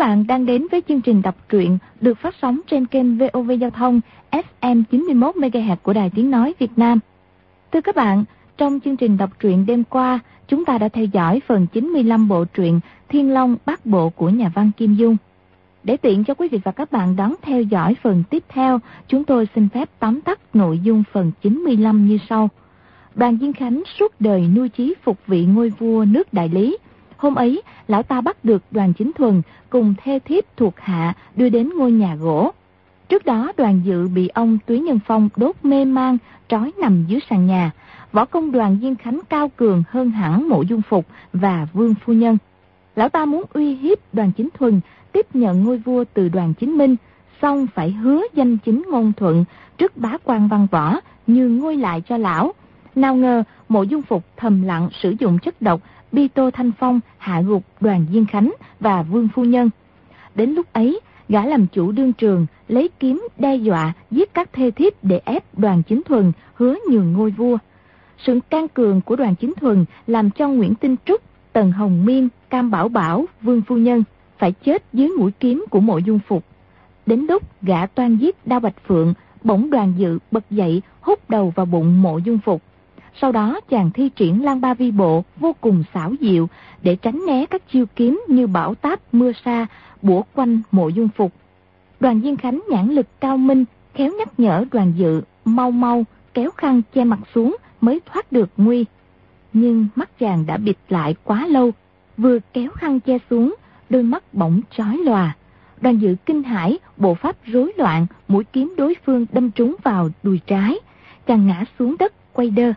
bạn đang đến với chương trình đọc truyện được phát sóng trên kênh VOV Giao thông FM 91 MHz của Đài Tiếng nói Việt Nam. Thưa các bạn, trong chương trình đọc truyện đêm qua, chúng ta đã theo dõi phần 95 bộ truyện Thiên Long Bát Bộ của nhà văn Kim Dung. Để tiện cho quý vị và các bạn đón theo dõi phần tiếp theo, chúng tôi xin phép tóm tắt nội dung phần 95 như sau. Đoàn Diên Khánh suốt đời nuôi chí phục vị ngôi vua nước Đại Lý. Hôm ấy, lão ta bắt được Đoàn Chính Thuần cùng thê thiếp thuộc hạ đưa đến ngôi nhà gỗ. Trước đó Đoàn Dự bị ông Túy Nhân Phong đốt mê man, trói nằm dưới sàn nhà. Võ công Đoàn Diên Khánh cao cường hơn hẳn Mộ Dung Phục và Vương Phu Nhân. Lão ta muốn uy hiếp Đoàn Chính Thuần tiếp nhận ngôi vua từ Đoàn Chính Minh, xong phải hứa danh chính ngôn thuận trước bá quan văn võ nhường ngôi lại cho lão. Nào ngờ Mộ Dung Phục thầm lặng sử dụng chất độc bi tô thanh phong hạ gục Đoàn Diên Khánh và Vương Phu Nhân. Đến lúc ấy, gã làm chủ đương trường lấy kiếm đe dọa giết các thê thiếp để ép Đoàn Chính Thuần hứa nhường ngôi vua. Sự can cường của Đoàn Chính Thuần làm cho Nguyễn Tinh Trúc, Tần Hồng Miên, Cam Bảo Bảo, Vương Phu Nhân phải chết dưới mũi kiếm của Mộ Dung Phục. Đến lúc gã toan giết Đao Bạch Phượng, bỗng Đoàn Dự bật dậy hút đầu vào bụng Mộ Dung Phục. Sau đó chàng thi triển Lang Ba Vi Bộ vô cùng xảo diệu để tránh né các chiêu kiếm như bão táp mưa sa bủa quanh Mộ Dung Phục. Đoàn Diên Khánh nhãn lực cao minh, khéo nhắc nhở Đoàn Dự mau mau kéo khăn che mặt xuống mới thoát được nguy. Nhưng mắt chàng đã bịt lại quá lâu, vừa kéo khăn che xuống, đôi mắt bỗng chói lòa. Đoàn Dự kinh hãi, bộ pháp rối loạn, mũi kiếm đối phương đâm trúng vào đùi trái, chàng ngã xuống đất quay đơ.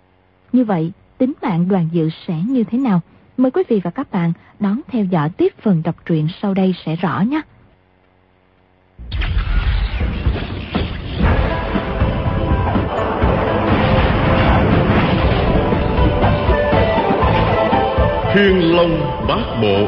Như vậy, tính mạng Đoàn Dự sẽ như thế nào? Mời quý vị và các bạn đón theo dõi tiếp phần đọc truyện sau đây sẽ rõ nhé. Thiên Long Bát Bộ.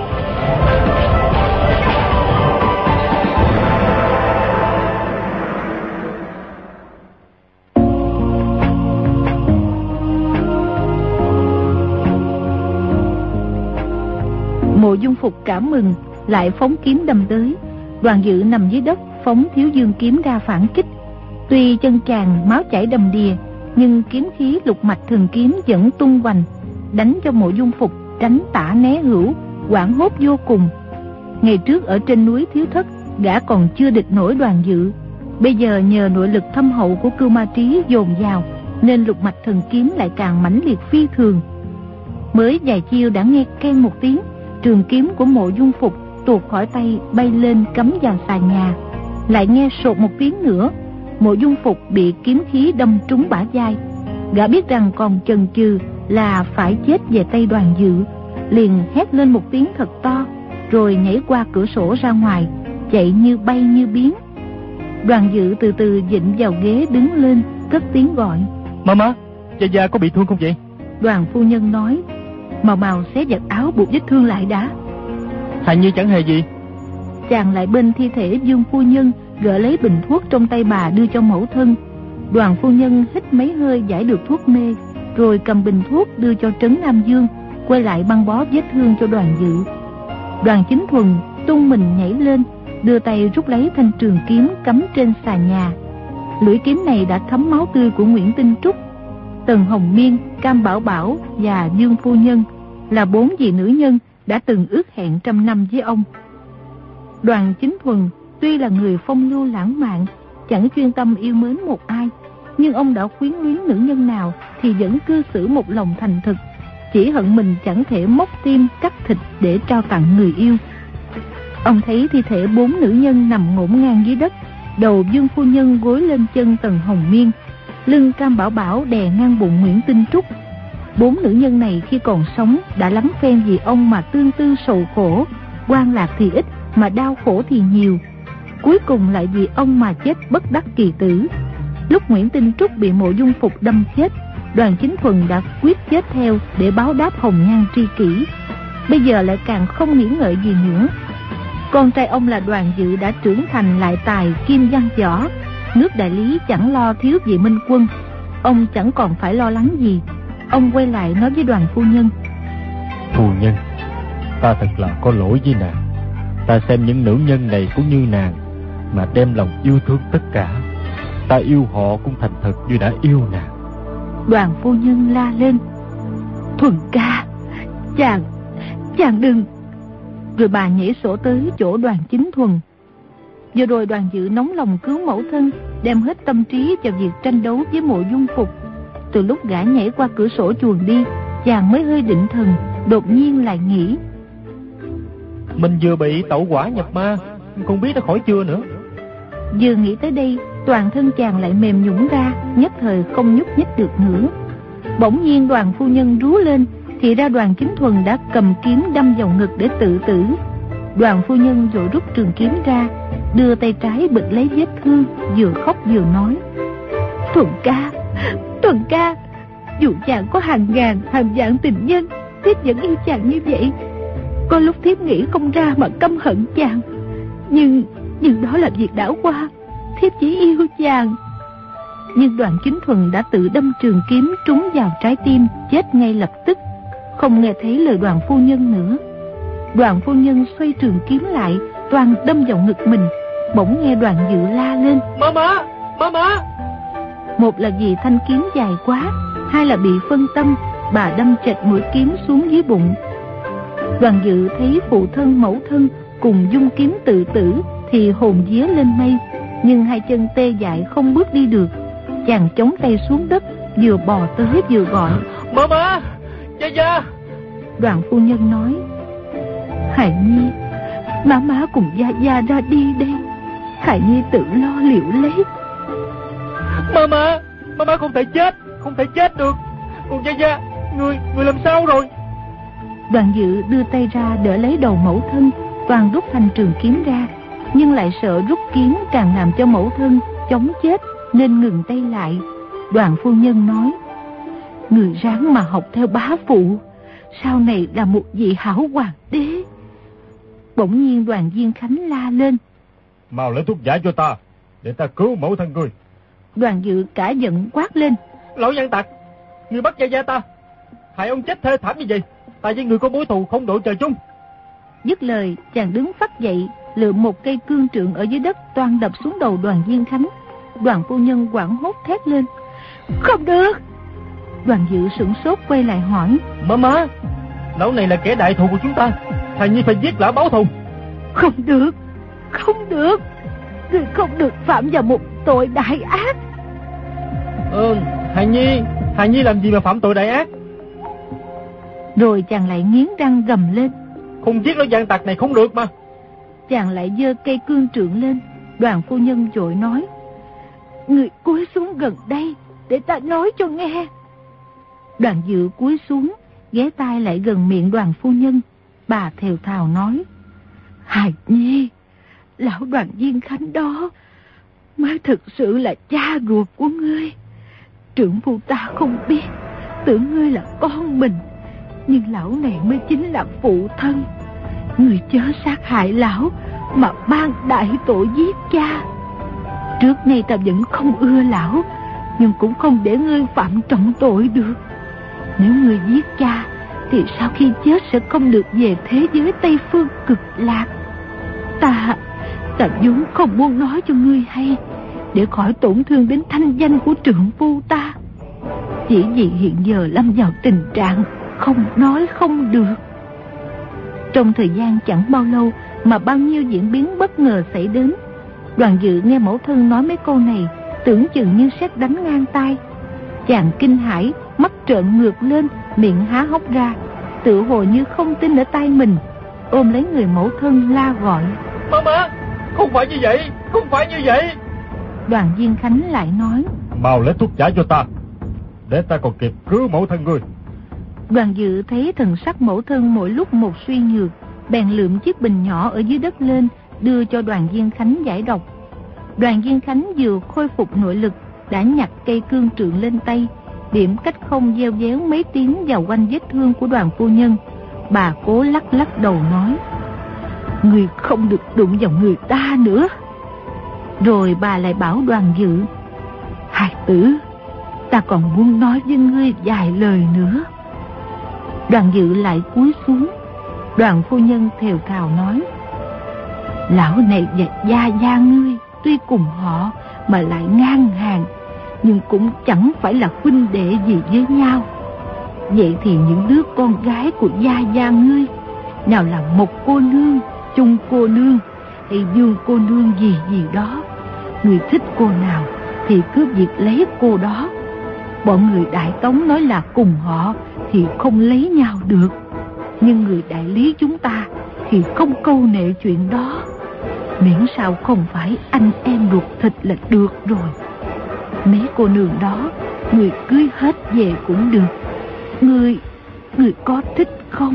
Mộ Dung Phục cảm mừng, lại phóng kiếm đâm tới. Đoàn Dự nằm dưới đất, phóng Thiếu Dương kiếm ra phản kích. Tuy chân chàng máu chảy đầm đìa, nhưng kiếm khí Lục Mạch Thần Kiếm vẫn tung hoành, đánh cho Mộ Dung Phục tránh tả né hữu, hoảng hốt vô cùng. Ngày trước ở trên núi Thiếu Thất, gã còn chưa địch nổi Đoàn Dự. Bây giờ nhờ nội lực thâm hậu của Cưu Ma Trí dồn vào, nên Lục Mạch Thần Kiếm lại càng mãnh liệt phi thường. Mới vài chiêu đã nghe keng một tiếng, trường kiếm của Mộ Dung Phục tuột khỏi tay bay lên cắm vào sàn nhà. Lại nghe sột một tiếng nữa, Mộ Dung Phục bị kiếm khí đâm trúng bả vai. Gã biết rằng còn chần chừ là phải chết về tay Đoàn Dự, liền hét lên một tiếng thật to, rồi nhảy qua cửa sổ ra ngoài, chạy như bay như biến. Đoàn Dự từ từ vịn vào ghế đứng lên, cất tiếng gọi: Mama, gia có bị thương không vậy? Đoàn phu nhân nói: Màu Màu xé giặt áo buộc vết thương lại đã. Hạnh Nhi chẳng hề gì. Chàng lại bên thi thể Dương phu nhân, gỡ lấy bình thuốc trong tay bà đưa cho mẫu thân. Đoàn phu nhân hít mấy hơi giải được thuốc mê, rồi cầm bình thuốc đưa cho Trấn Nam Dương, quay lại băng bó vết thương cho Đoàn Dự. Đoàn Chính Thuần tung mình nhảy lên, đưa tay rút lấy thanh trường kiếm cắm trên sàn nhà. Lưỡi kiếm này đã thấm máu tươi của Nguyễn Tinh Trúc, Tần Hồng Miên, Cam Bảo Bảo và Dương phu nhân, là 4 vị nữ nhân đã từng ước hẹn trăm năm với ông. Đoàn Chính Thuần tuy là người phong lưu lãng mạn, chẳng chuyên tâm yêu mến một ai, nhưng ông đã quyến luyến nữ nhân nào thì vẫn cư xử một lòng thành thực, chỉ hận mình chẳng thể móc tim cắt thịt để trao tặng người yêu. Ông thấy thi thể 4 nữ nhân nằm ngổn ngang dưới đất, đầu Dương phu nhân gối lên chân Tần Hồng Miên, lưng Cam Bảo Bảo đè ngang bụng Nguyễn Tinh Trúc. 4 nữ nhân này khi còn sống đã lắm phen vì ông mà tương tư sầu khổ, quan lạc thì ít mà đau khổ thì nhiều, cuối cùng lại vì ông mà chết bất đắc kỳ tử. Lúc Nguyễn Tinh Trúc bị Mộ Dung Phục đâm chết, Đoàn Chính Thuần đã quyết chết theo để báo đáp hồng nhan tri kỷ. Bây giờ lại càng không nghĩ ngợi gì nữa. Con trai ông là Đoàn Dự đã trưởng thành lại tài kim văn võ, nước Đại Lý chẳng lo thiếu vị minh quân, ông chẳng còn phải lo lắng gì. Ông quay lại nói với Đoàn phu nhân: Phu nhân, ta thật là có lỗi với nàng. Ta xem những nữ nhân này cũng như nàng, mà đem lòng yêu thương tất cả. Ta yêu họ cũng thành thật như đã yêu nàng. Đoàn phu nhân la lên: Thuần ca, chàng đừng. Rồi bà nhảy sổ tới chỗ Đoàn Chính Thuần. Vừa rồi Đoàn Dự nóng lòng cứu mẫu thân, đem hết tâm trí vào việc tranh đấu với Mộ Dung Phục. Từ lúc gã nhảy qua cửa sổ chuồn đi, chàng mới hơi định thần, đột nhiên lại nghĩ: Mình vừa bị tẩu hỏa nhập ma, không biết đã khỏi chưa nữa. Vừa nghĩ tới đây, toàn thân chàng lại mềm nhũn ra, nhất thời không nhúc nhích được nữa. Bỗng nhiên Đoàn phu nhân rú lên, thì ra Đoàn Chính Thuần đã cầm kiếm đâm vào ngực để tự tử. Đoàn phu nhân vội rút trường kiếm ra, đưa tay trái bịt lấy vết thương, vừa khóc vừa nói: Thuần ca, dù chàng có hàng ngàn hàng vạn tình nhân, thiếp vẫn yêu chàng như vậy. Có lúc thiếp nghĩ không ra mà căm hận chàng, nhưng đó là việc đã qua. Thiếp chỉ yêu chàng. Nhưng Đoàn Chính Thuần đã tự đâm trường kiếm trúng vào trái tim, chết ngay lập tức, không nghe thấy lời Đoàn phu nhân nữa. Đoàn phu nhân xoay trường kiếm lại, toàn đâm vào ngực mình. Bỗng nghe Đoàn Dự la lên: Mama! Một là vì thanh kiếm dài quá, hai là bị phân tâm, bà đâm chệch mũi kiếm xuống dưới bụng. Đoàn Dự thấy phụ thân mẫu thân cùng dung kiếm tự tử thì hồn vía lên mây, nhưng hai chân tê dại không bước đi được. Chàng chống tay xuống đất, vừa bò tới vừa gọi: Mama! Gia! Đoàn phu nhân nói: Hải Nhi, má cùng Gia ra đi đây. Hải Nhi tự lo liệu lấy. Mama không thể chết được. Còn Gia, người làm sao rồi? Đoàn Dự đưa tay ra đỡ lấy đầu mẫu thân, toàn rút thanh trường kiếm ra, nhưng lại sợ rút kiếm càng làm cho mẫu thân chống chết, nên ngừng tay lại. Đoàn phu nhân nói: Người ráng mà học theo bá phụ, sau này là một vị hảo hoàng đế. Bỗng nhiên Đoàn Diên Khánh la lên: Mau lấy thuốc giải cho ta, để ta cứu mẫu thân ngươi. Đoàn Dự cả giận quát lên: Lão gian tặc, ngươi bắt Gia ta, hại ông chết thê thảm như vậy. Ta với người có mối thù không đội trời chung. Dứt lời, chàng đứng phắt dậy, lượm một cây cương trượng ở dưới đất toan đập xuống đầu Đoàn Diên Khánh. Đoàn phu nhân hoảng hốt thét lên: Không được! Đoàn Dự sửng sốt quay lại hỏi: Mama, lão này là kẻ đại thù của chúng ta, Hài Nhi phải giết lão báo thù. Không được! Người không được phạm vào một tội đại ác. Hài Nhi làm gì mà phạm tội đại ác? Rồi chàng lại nghiến răng gầm lên: Không giết lão gian tặc này không được mà. Chàng lại giơ cây cương trượng lên. Đoàn phu nhân vội nói: Người cúi xuống gần đây để ta nói cho nghe. Đoàn Dự cúi xuống, ghé tai lại gần miệng Đoàn phu nhân. Bà thều thào nói: Hài Nhi, lão Đoàn Diên Khánh đó mới thực sự là cha ruột của ngươi. Trưởng phu ta không biết, tưởng ngươi là con mình, nhưng lão này mới chính là phụ thân. Ngươi chớ sát hại lão mà ban đại tội giết cha. Trước nay ta vẫn không ưa lão, nhưng cũng không để ngươi phạm trọng tội được. Nếu ngươi giết cha thì sau khi chết sẽ không được về thế giới Tây Phương Cực Lạc. Ta vốn không muốn nói cho ngươi hay, để khỏi tổn thương đến thanh danh của trượng phu ta. Chỉ vì hiện giờ lâm vào tình trạng không nói không được. Trong thời gian chẳng bao lâu mà bao nhiêu diễn biến bất ngờ xảy đến. Đoàn Dự nghe mẫu thân nói mấy câu này, tưởng chừng như sét đánh ngang tai. Chàng kinh hãi, mắt trợn ngược lên, miệng há hốc ra, tự hồ như không tin ở tai mình, ôm lấy người mẫu thân la gọi: Mama, không phải như vậy. Đoàn Diên Khánh lại nói: Mau lấy thuốc giải cho ta, để ta còn kịp cứu mẫu thân ngươi. Đoàn Dự thấy thần sắc mẫu thân mỗi lúc một suy nhược, bèn lượm chiếc bình nhỏ ở dưới đất lên, đưa cho Đoàn Diên Khánh giải độc. Đoàn Diên Khánh vừa khôi phục nội lực, đã nhặt cây cương trượng lên tay, điểm cách không gieo déo mấy tiếng vào quanh vết thương của Đoàn phu nhân. Bà cố lắc đầu nói: Người không được đụng vào người ta nữa. Rồi bà lại bảo Đoàn Dự: Hài tử, ta còn muốn nói với ngươi vài lời nữa. Đoàn Dự lại cúi xuống. Đoàn phu nhân thều thào nói: Lão này và gia gia ngươi tuy cùng họ mà lại ngang hàng, nhưng cũng chẳng phải là huynh đệ gì với nhau. Vậy thì những đứa con gái của gia gia ngươi, nào là Mộc cô nương, Chung cô nương hay Dương cô nương gì gì đó, người thích cô nào thì cứ việc lấy cô đó. Bọn người Đại Tống nói là cùng họ thì không lấy nhau được, nhưng người Đại Lý chúng ta thì không câu nệ chuyện đó. Miễn sao không phải anh em ruột thịt là được rồi. Mấy cô nương đó người cưới hết về cũng được. Người có thích không?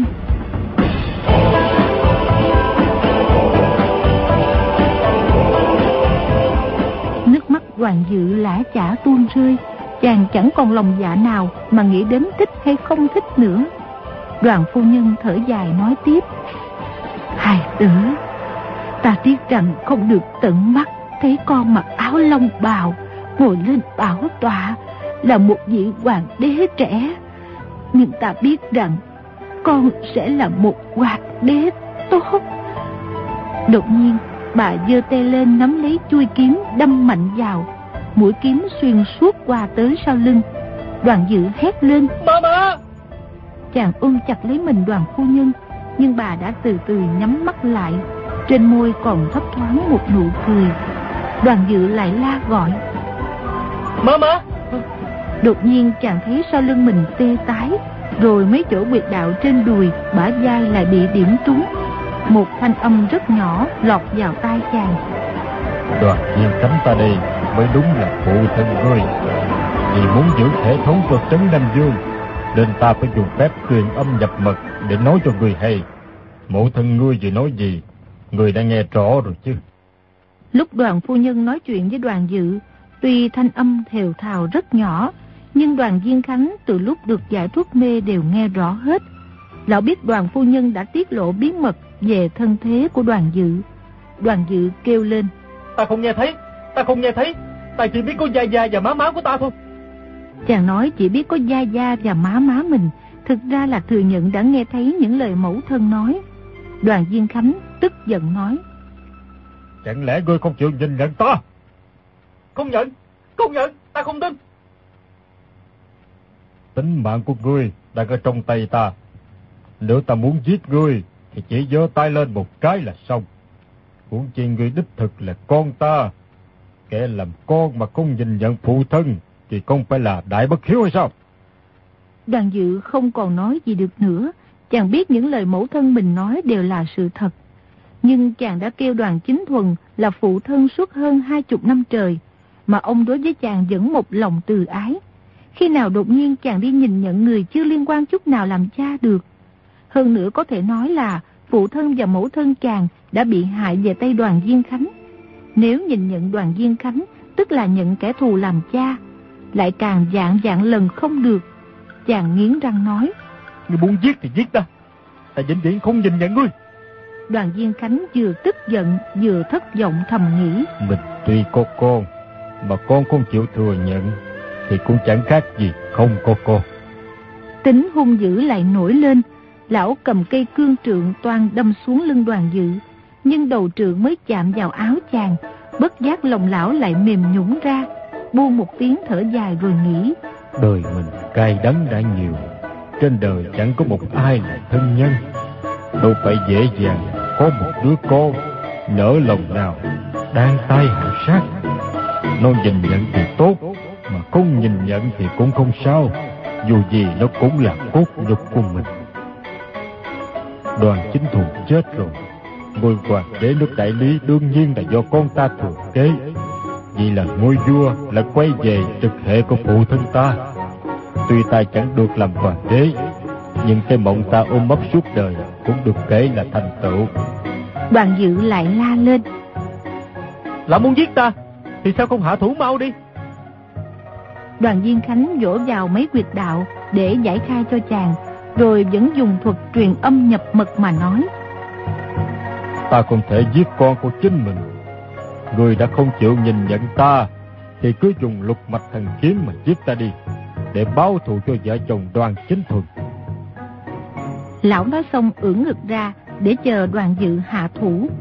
Nước mắt Đoàn Dự lã chả tuôn rơi. Chàng chẳng còn lòng dạ nào mà nghĩ đến thích hay không thích nữa. Đoàn phu nhân thở dài nói tiếp: Hài tử, ta tiếc rằng không được tận mắt thấy con mặc áo long bào ngồi lên bảo tọa là một vị hoàng đế trẻ. Nhưng ta biết rằng con sẽ là một hoàng đế tốt. Đột nhiên bà giơ tay lên nắm lấy chuôi kiếm đâm mạnh vào. Mũi kiếm xuyên suốt qua tới sau lưng. Đoàn Dự hét lên: Mama! Chàng ôm chặt lấy mình Đoàn phu nhân, nhưng bà đã từ từ nhắm mắt lại, trên môi còn thấp thoáng một nụ cười. Đoàn Dự lại la gọi: Mama! Đột nhiên chàng thấy sau lưng mình tê tái, rồi mấy chỗ huyệt đạo trên đùi, bả vai lại bị điểm trúng. Một thanh âm rất nhỏ lọt vào tai chàng: Đoàn Viên Khánh ta đây mới đúng là phụ thân ngươi. Vì muốn giữ thể thống cho trấn Nam Dương, nên ta phải dùng phép truyền âm nhập mật để nói cho ngươi hay. Mẫu thân ngươi vừa nói gì, ngươi đã nghe rõ rồi chứ? Lúc Đoàn phu nhân nói chuyện với Đoàn Dự, tuy thanh âm thều thào rất nhỏ, nhưng Đoàn Viên Khánh từ lúc được giải thuốc mê đều nghe rõ hết. Lão biết Đoàn phu nhân đã tiết lộ bí mật về thân thế của Đoàn Dự. Đoàn Dự kêu lên: Ta không nghe thấy, ta chỉ biết có gia gia và má má của ta thôi. Chàng nói chỉ biết có gia gia và má má mình, thực ra là thừa nhận đã nghe thấy những lời mẫu thân nói. Đoàn Viên Khánh tức giận nói: Chẳng lẽ ngươi không chịu nhìn nhận ta? Không nhận, ta không tin. Tính mạng của ngươi đang ở trong tay ta. Nếu ta muốn giết ngươi thì chỉ giơ tay lên một cái là xong. Huống chi ngươi đích thực là con ta. Kẻ làm con mà không nhìn nhận phụ thân thì không phải là đại bất hiếu hay sao? Đoàn Dự không còn nói gì được nữa. Chàng biết những lời mẫu thân mình nói đều là sự thật. Nhưng chàng đã kêu Đoàn Chính Thuần là phụ thân suốt hơn 20 năm trời, mà ông đối với chàng vẫn một lòng từ ái. Khi nào đột nhiên chàng đi nhìn nhận người chưa liên quan chút nào làm cha được? Hơn nữa có thể nói là phụ thân và mẫu thân chàng đã bị hại về tay Đoàn Viên Khánh. Nếu nhìn nhận Đoàn Viên Khánh, tức là nhận kẻ thù làm cha, lại càng vạn lần không được. Chàng nghiến răng nói: Ngươi muốn giết thì giết ta vĩnh viễn không nhìn nhận ngươi. Đoàn Viên Khánh vừa tức giận vừa thất vọng thầm nghĩ: Mình tuy có con, mà con không chịu thừa nhận thì cũng chẳng khác gì không có con. Tính hung dữ lại nổi lên. Lão cầm cây cương trượng toan đâm xuống lưng Đoàn Dự, nhưng đầu trượng mới chạm vào áo chàng, bất giác lòng lão lại mềm nhũn ra, buông một tiếng thở dài rồi nghĩ: Đời mình cay đắng đã nhiều, trên đời chẳng có một ai là thân nhân. Đâu phải dễ dàng có một đứa con nỡ lòng nào đang tay hại sát. Nó nhìn nhận thì tốt, mà không nhìn nhận thì cũng không sao, dù gì nó cũng là cốt nhục của mình. Đoàn Chính Thuần chết rồi, ngôi hoàng đế nước Đại Lý đương nhiên là do con ta thừa kế. Vì là ngôi vua là quay về trực hệ của phụ thân ta. Tuy ta chẳng được làm hoàng đế, nhưng cái mộng ta ôm ấp suốt đời cũng được kể là thành tựu. Đoàn Dự lại la lên: Lão muốn giết ta thì sao không hạ thủ mau đi? Đoàn Viên Khánh vỗ vào mấy huyệt đạo để giải khai cho chàng, rồi vẫn dùng thuật truyền âm nhập mật mà nói: Ta không thể giết con của chính mình. Người đã không chịu nhìn nhận ta thì cứ dùng lục mạch thần kiếm mà giết ta đi, để báo thù cho vợ chồng Đoàn Chính Thuần. Lão nói xong ưỡn ngực ra để chờ Đoàn Dự hạ thủ. Trong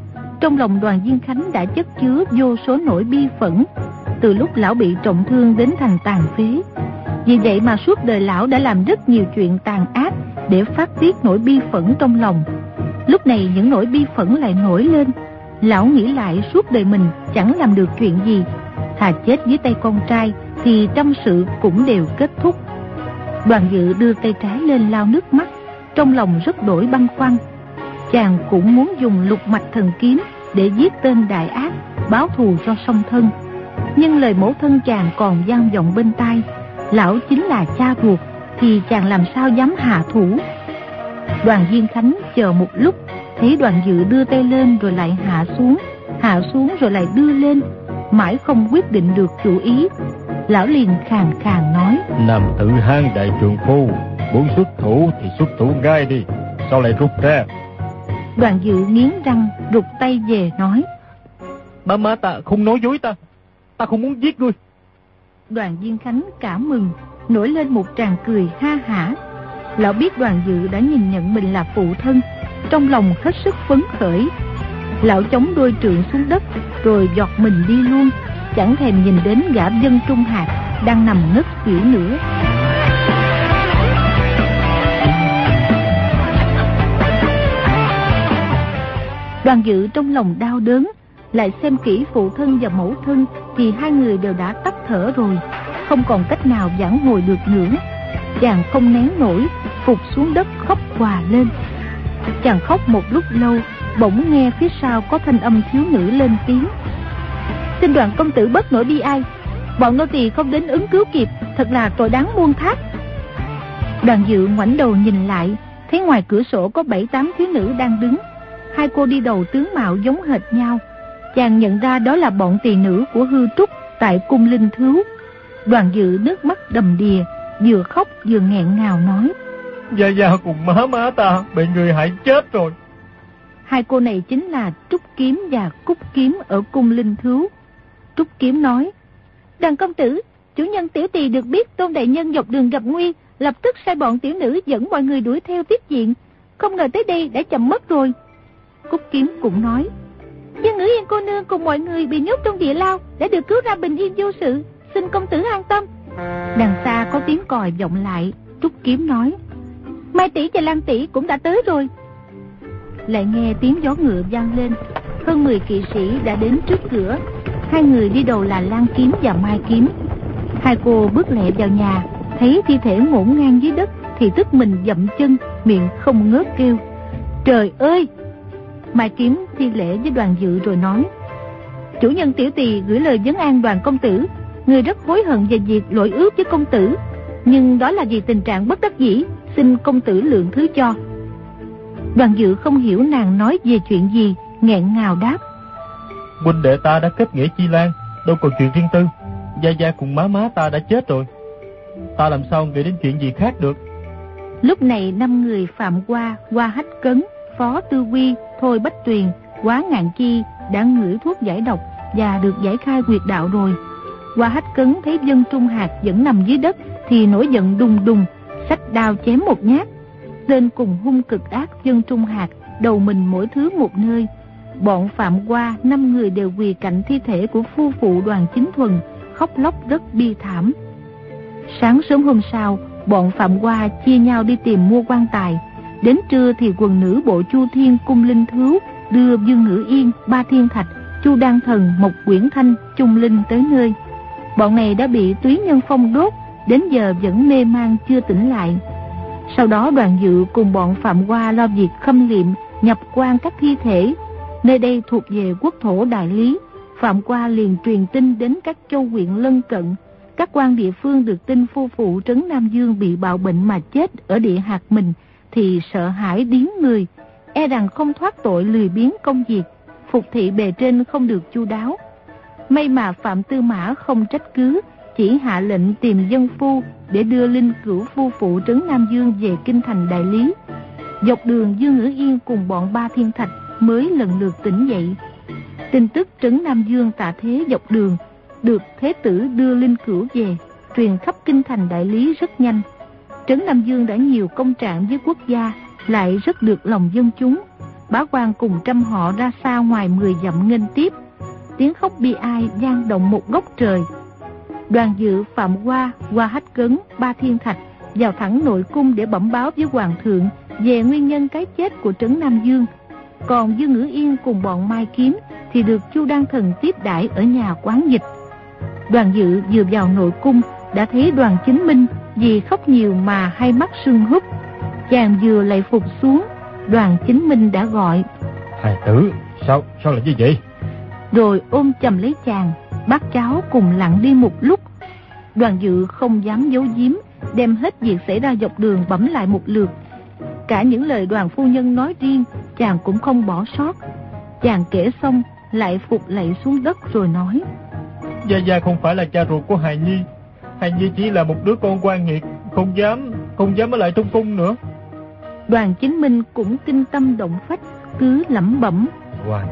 Trong lòng Đoàn Diên Khánh đã chất chứa vô số nỗi bi phẫn, từ lúc lão bị trọng thương đến thành tàn phế. Vì vậy mà suốt đời lão đã làm rất nhiều chuyện tàn ác để phát tiết nỗi bi phẫn trong lòng. Lúc này những nỗi bi phẫn lại nổi lên. Lão nghĩ lại suốt đời mình chẳng làm được chuyện gì, thà chết dưới tay con trai thì trăm sự cũng đều kết thúc. Đoàn Dự đưa tay trái lên lau nước mắt, trong lòng rất đổi băn khoăn. Chàng cũng muốn dùng lục mạch thần kiếm để giết tên đại ác, báo thù cho song thân. Nhưng lời mẫu thân chàng còn vang vọng bên tai, lão chính là cha ruột, thì chàng làm sao dám hạ thủ. Đoàn Diên Khánh chờ một lúc, thấy Đoàn Dự đưa tay lên rồi lại hạ xuống rồi lại đưa lên, mãi không quyết định được chủ ý. Lão liền khàn khàn nói: Nam tử Hán đại trượng phu, muốn xuất thủ thì xuất thủ ngay đi, sao lại rút ra? Đoàn Dự nghiến răng rụt tay về nói: Má ta không nói dối ta không muốn giết ngươi. Đoàn Diên Khánh cảm mừng, nổi lên một tràng cười ha hả. Lão biết Đoàn Dự đã nhìn nhận mình là phụ thân, trong lòng hết sức phấn khởi. Lão chống đôi trượng xuống đất rồi giọt mình đi luôn, chẳng thèm nhìn đến gã Dân Trung Hạc đang nằm ngất xỉu nữa. Đoàn Dự trong lòng đau đớn, lại xem kỹ phụ thân và mẫu thân thì hai người đều đã tắt thở rồi, không còn cách nào vãn hồi được nữa. Chàng không nén nổi, phục xuống đất khóc òa lên. Chàng khóc một lúc lâu, bỗng nghe phía sau có thanh âm thiếu nữ lên tiếng: Xin Đoàn công tử bớt nỗi bi ai, bọn nô tỳ không đến ứng cứu kịp, thật là tội đáng muôn thác. Đoàn Dự ngoảnh đầu nhìn lại, thấy ngoài cửa sổ có 7-8 thiếu nữ đang đứng. Hai cô đi đầu tướng mạo giống hệt nhau. Chàng nhận ra đó là bọn tỳ nữ của Hư Trúc tại cung Linh Thứu. Đoàn Dự nước mắt đầm đìa, vừa khóc vừa nghẹn ngào nói: Gia cùng má ta bị người hại chết rồi. Hai cô này chính là Trúc Kiếm và Cúc Kiếm ở cung Linh Thứu. Trúc Kiếm nói: Đoàn công tử, chủ nhân tiểu tỳ được biết Tôn đại nhân dọc đường gặp nguy, lập tức sai bọn tiểu nữ dẫn mọi người đuổi theo tiếp diện, không ngờ tới đây đã chậm mất rồi. Cúc Kiếm cũng nói: Dân Ngữ Yên cô nương cùng mọi người bị nhốt trong địa lao đã được cứu ra bình yên vô sự, xin công tử an tâm. Đằng xa có tiếng còi vọng lại. Trúc Kiếm nói: Mai tỷ và Lan tỷ cũng đã tới rồi. Lại nghe tiếng gió ngựa vang lên, hơn 10 kỵ sĩ đã đến trước cửa. Hai người đi đầu là Lan Kiếm và Mai Kiếm. Hai cô bước lẹ vào nhà, thấy thi thể ngổn ngang dưới đất thì tức mình dậm chân, miệng không ngớt kêu: Trời ơi! Mai Kiếm thi lễ với Đoàn Dự rồi nói: Chủ nhân tiểu tỳ gửi lời vấn an Đoàn công tử, người rất hối hận về việc lỗi ước với công tử, nhưng đó là vì tình trạng bất đắc dĩ, xin công tử lượng thứ cho. Đoàn Dự không hiểu nàng nói về chuyện gì, nghẹn ngào đáp: Huynh đệ ta đã kết nghĩa chi lan, đâu còn chuyện riêng tư. Gia cùng má ta đã chết rồi, ta làm sao nghĩ đến chuyện gì khác được. Lúc này 5 người Phạm Qua, Hoa Hách Cấn, Phó Tư Quy, Thôi Bách Tuyền, Quá Ngạn Chi đã ngửi thuốc giải độc và được giải khai huyệt đạo rồi. Hoa Hách Cấn thấy Dân Trung Hạc vẫn nằm dưới đất thì nổi giận đùng đùng, xách đao chém một nhát. Tên cùng hung cực ác Dân Trung Hạc, đầu mình mỗi thứ một nơi. Bọn Phạm Qua 5 người đều quỳ cạnh thi thể của phu phụ Đoàn Chính Thuần, khóc lóc rất bi thảm. Sáng sớm hôm sau, bọn Phạm Qua chia nhau đi tìm mua quan tài. Đến trưa thì quần nữ bộ Chu Thiên cung Linh Thứu đưa Dương Ngữ Yên, Ba Thiên Thạch, Chu Đan Thần, Mộc Quyển Thanh, Trung Linh tới nơi. Bọn này đã bị Túy Nhân Phong đốt, đến giờ vẫn mê man chưa tỉnh lại. Sau đó Đoàn Dự cùng bọn Phạm Qua lo việc khâm liệm, nhập quan các thi thể. Nơi đây thuộc về quốc thổ Đại Lý. Phạm Qua liền truyền tin đến các châu huyện lân cận. Các quan địa phương được tin phu phụ Trấn Nam Dương bị bạo bệnh mà chết ở địa hạt mình thì sợ hãi điếng người, e rằng không thoát tội lười biếng công việc, phục thị bề trên không được chu đáo. May mà Phạm Tư Mã không trách cứ, chỉ hạ lệnh tìm dân phu để đưa linh cữu phu phụ Trấn Nam Dương về kinh thành Đại Lý. Dọc đường Dương Ngữ Yên cùng bọn Ba Thiên Thạch mới lần lượt tỉnh dậy. Tin tức Trấn Nam Dương tạ thế dọc đường được thế tử đưa linh cữu về, truyền khắp kinh thành Đại Lý rất nhanh. Trấn Nam Dương đã nhiều công trạng với quốc gia, lại rất được lòng dân chúng. bá quan cùng trăm họ ra xa ngoài 10 dặm nghênh tiếp. Tiếng khóc bi ai vang động một góc trời. Đoàn Dự, Phạm Hoa, Hoa Hách Cấn, Ba Thiên Thạch vào thẳng nội cung để bẩm báo với hoàng thượng về nguyên nhân cái chết của trấn Nam Dương. Còn Dương Ngữ Yên cùng bọn Mai Kiếm thì được Chu Đan Thần tiếp đãi ở nhà quán dịch. Đoàn Dự vừa vào nội cung đã thấy Đoàn Chính Minh vì khóc nhiều mà hai mắt sưng húp. Chàng vừa lạy phục xuống, Đoàn Chính Minh đã gọi: Hài tử, sao lại như vậy? Rồi ôm chầm lấy chàng, bác cháu cùng lặng đi một lúc. Đoàn Dự không dám giấu giếm, đem hết việc xảy ra dọc đường bẩm lại một lượt. Cả những lời Đoàn phu nhân nói riêng chàng cũng không bỏ sót. Chàng kể xong lại phục lạy xuống đất rồi nói: Gia không phải là cha ruột của hài nhi. Hài nhi chỉ là một đứa con oan nghiệt, không dám ở lại trong cung nữa. Đoàn Chính Minh cũng kinh tâm động phách, cứ lẩm bẩm: Oan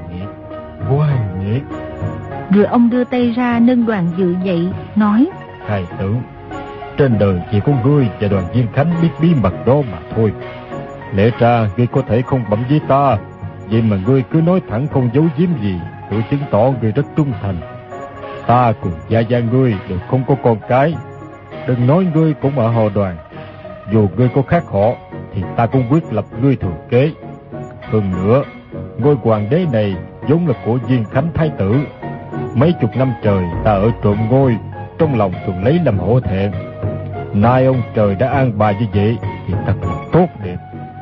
nghiệt. Rồi ông đưa tay ra nâng Đoàn Dự dậy, nói: Hài tử, trên đời chỉ có ngươi và Đoàn Viên Khánh biết bí mật đó mà thôi. Lẽ ra ngươi có thể không bẩm với ta, vậy mà ngươi cứ nói thẳng không giấu giếm gì, tự chứng tỏ ngươi rất trung thành. Ta cùng gia ngươi đều không có con cái, đừng nói ngươi cũng ở họ Đoàn. Dù ngươi có khác họ thì ta cũng quyết lập ngươi thừa kế. Hơn nữa, ngôi hoàng đế này vốn là của Viên Khánh thái tử. Mấy chục năm trời ta ở trộm ngôi, trong lòng thường lấy làm hổ thẹn. Nay ông trời đã an bài như vậy thì thật là tốt đẹp.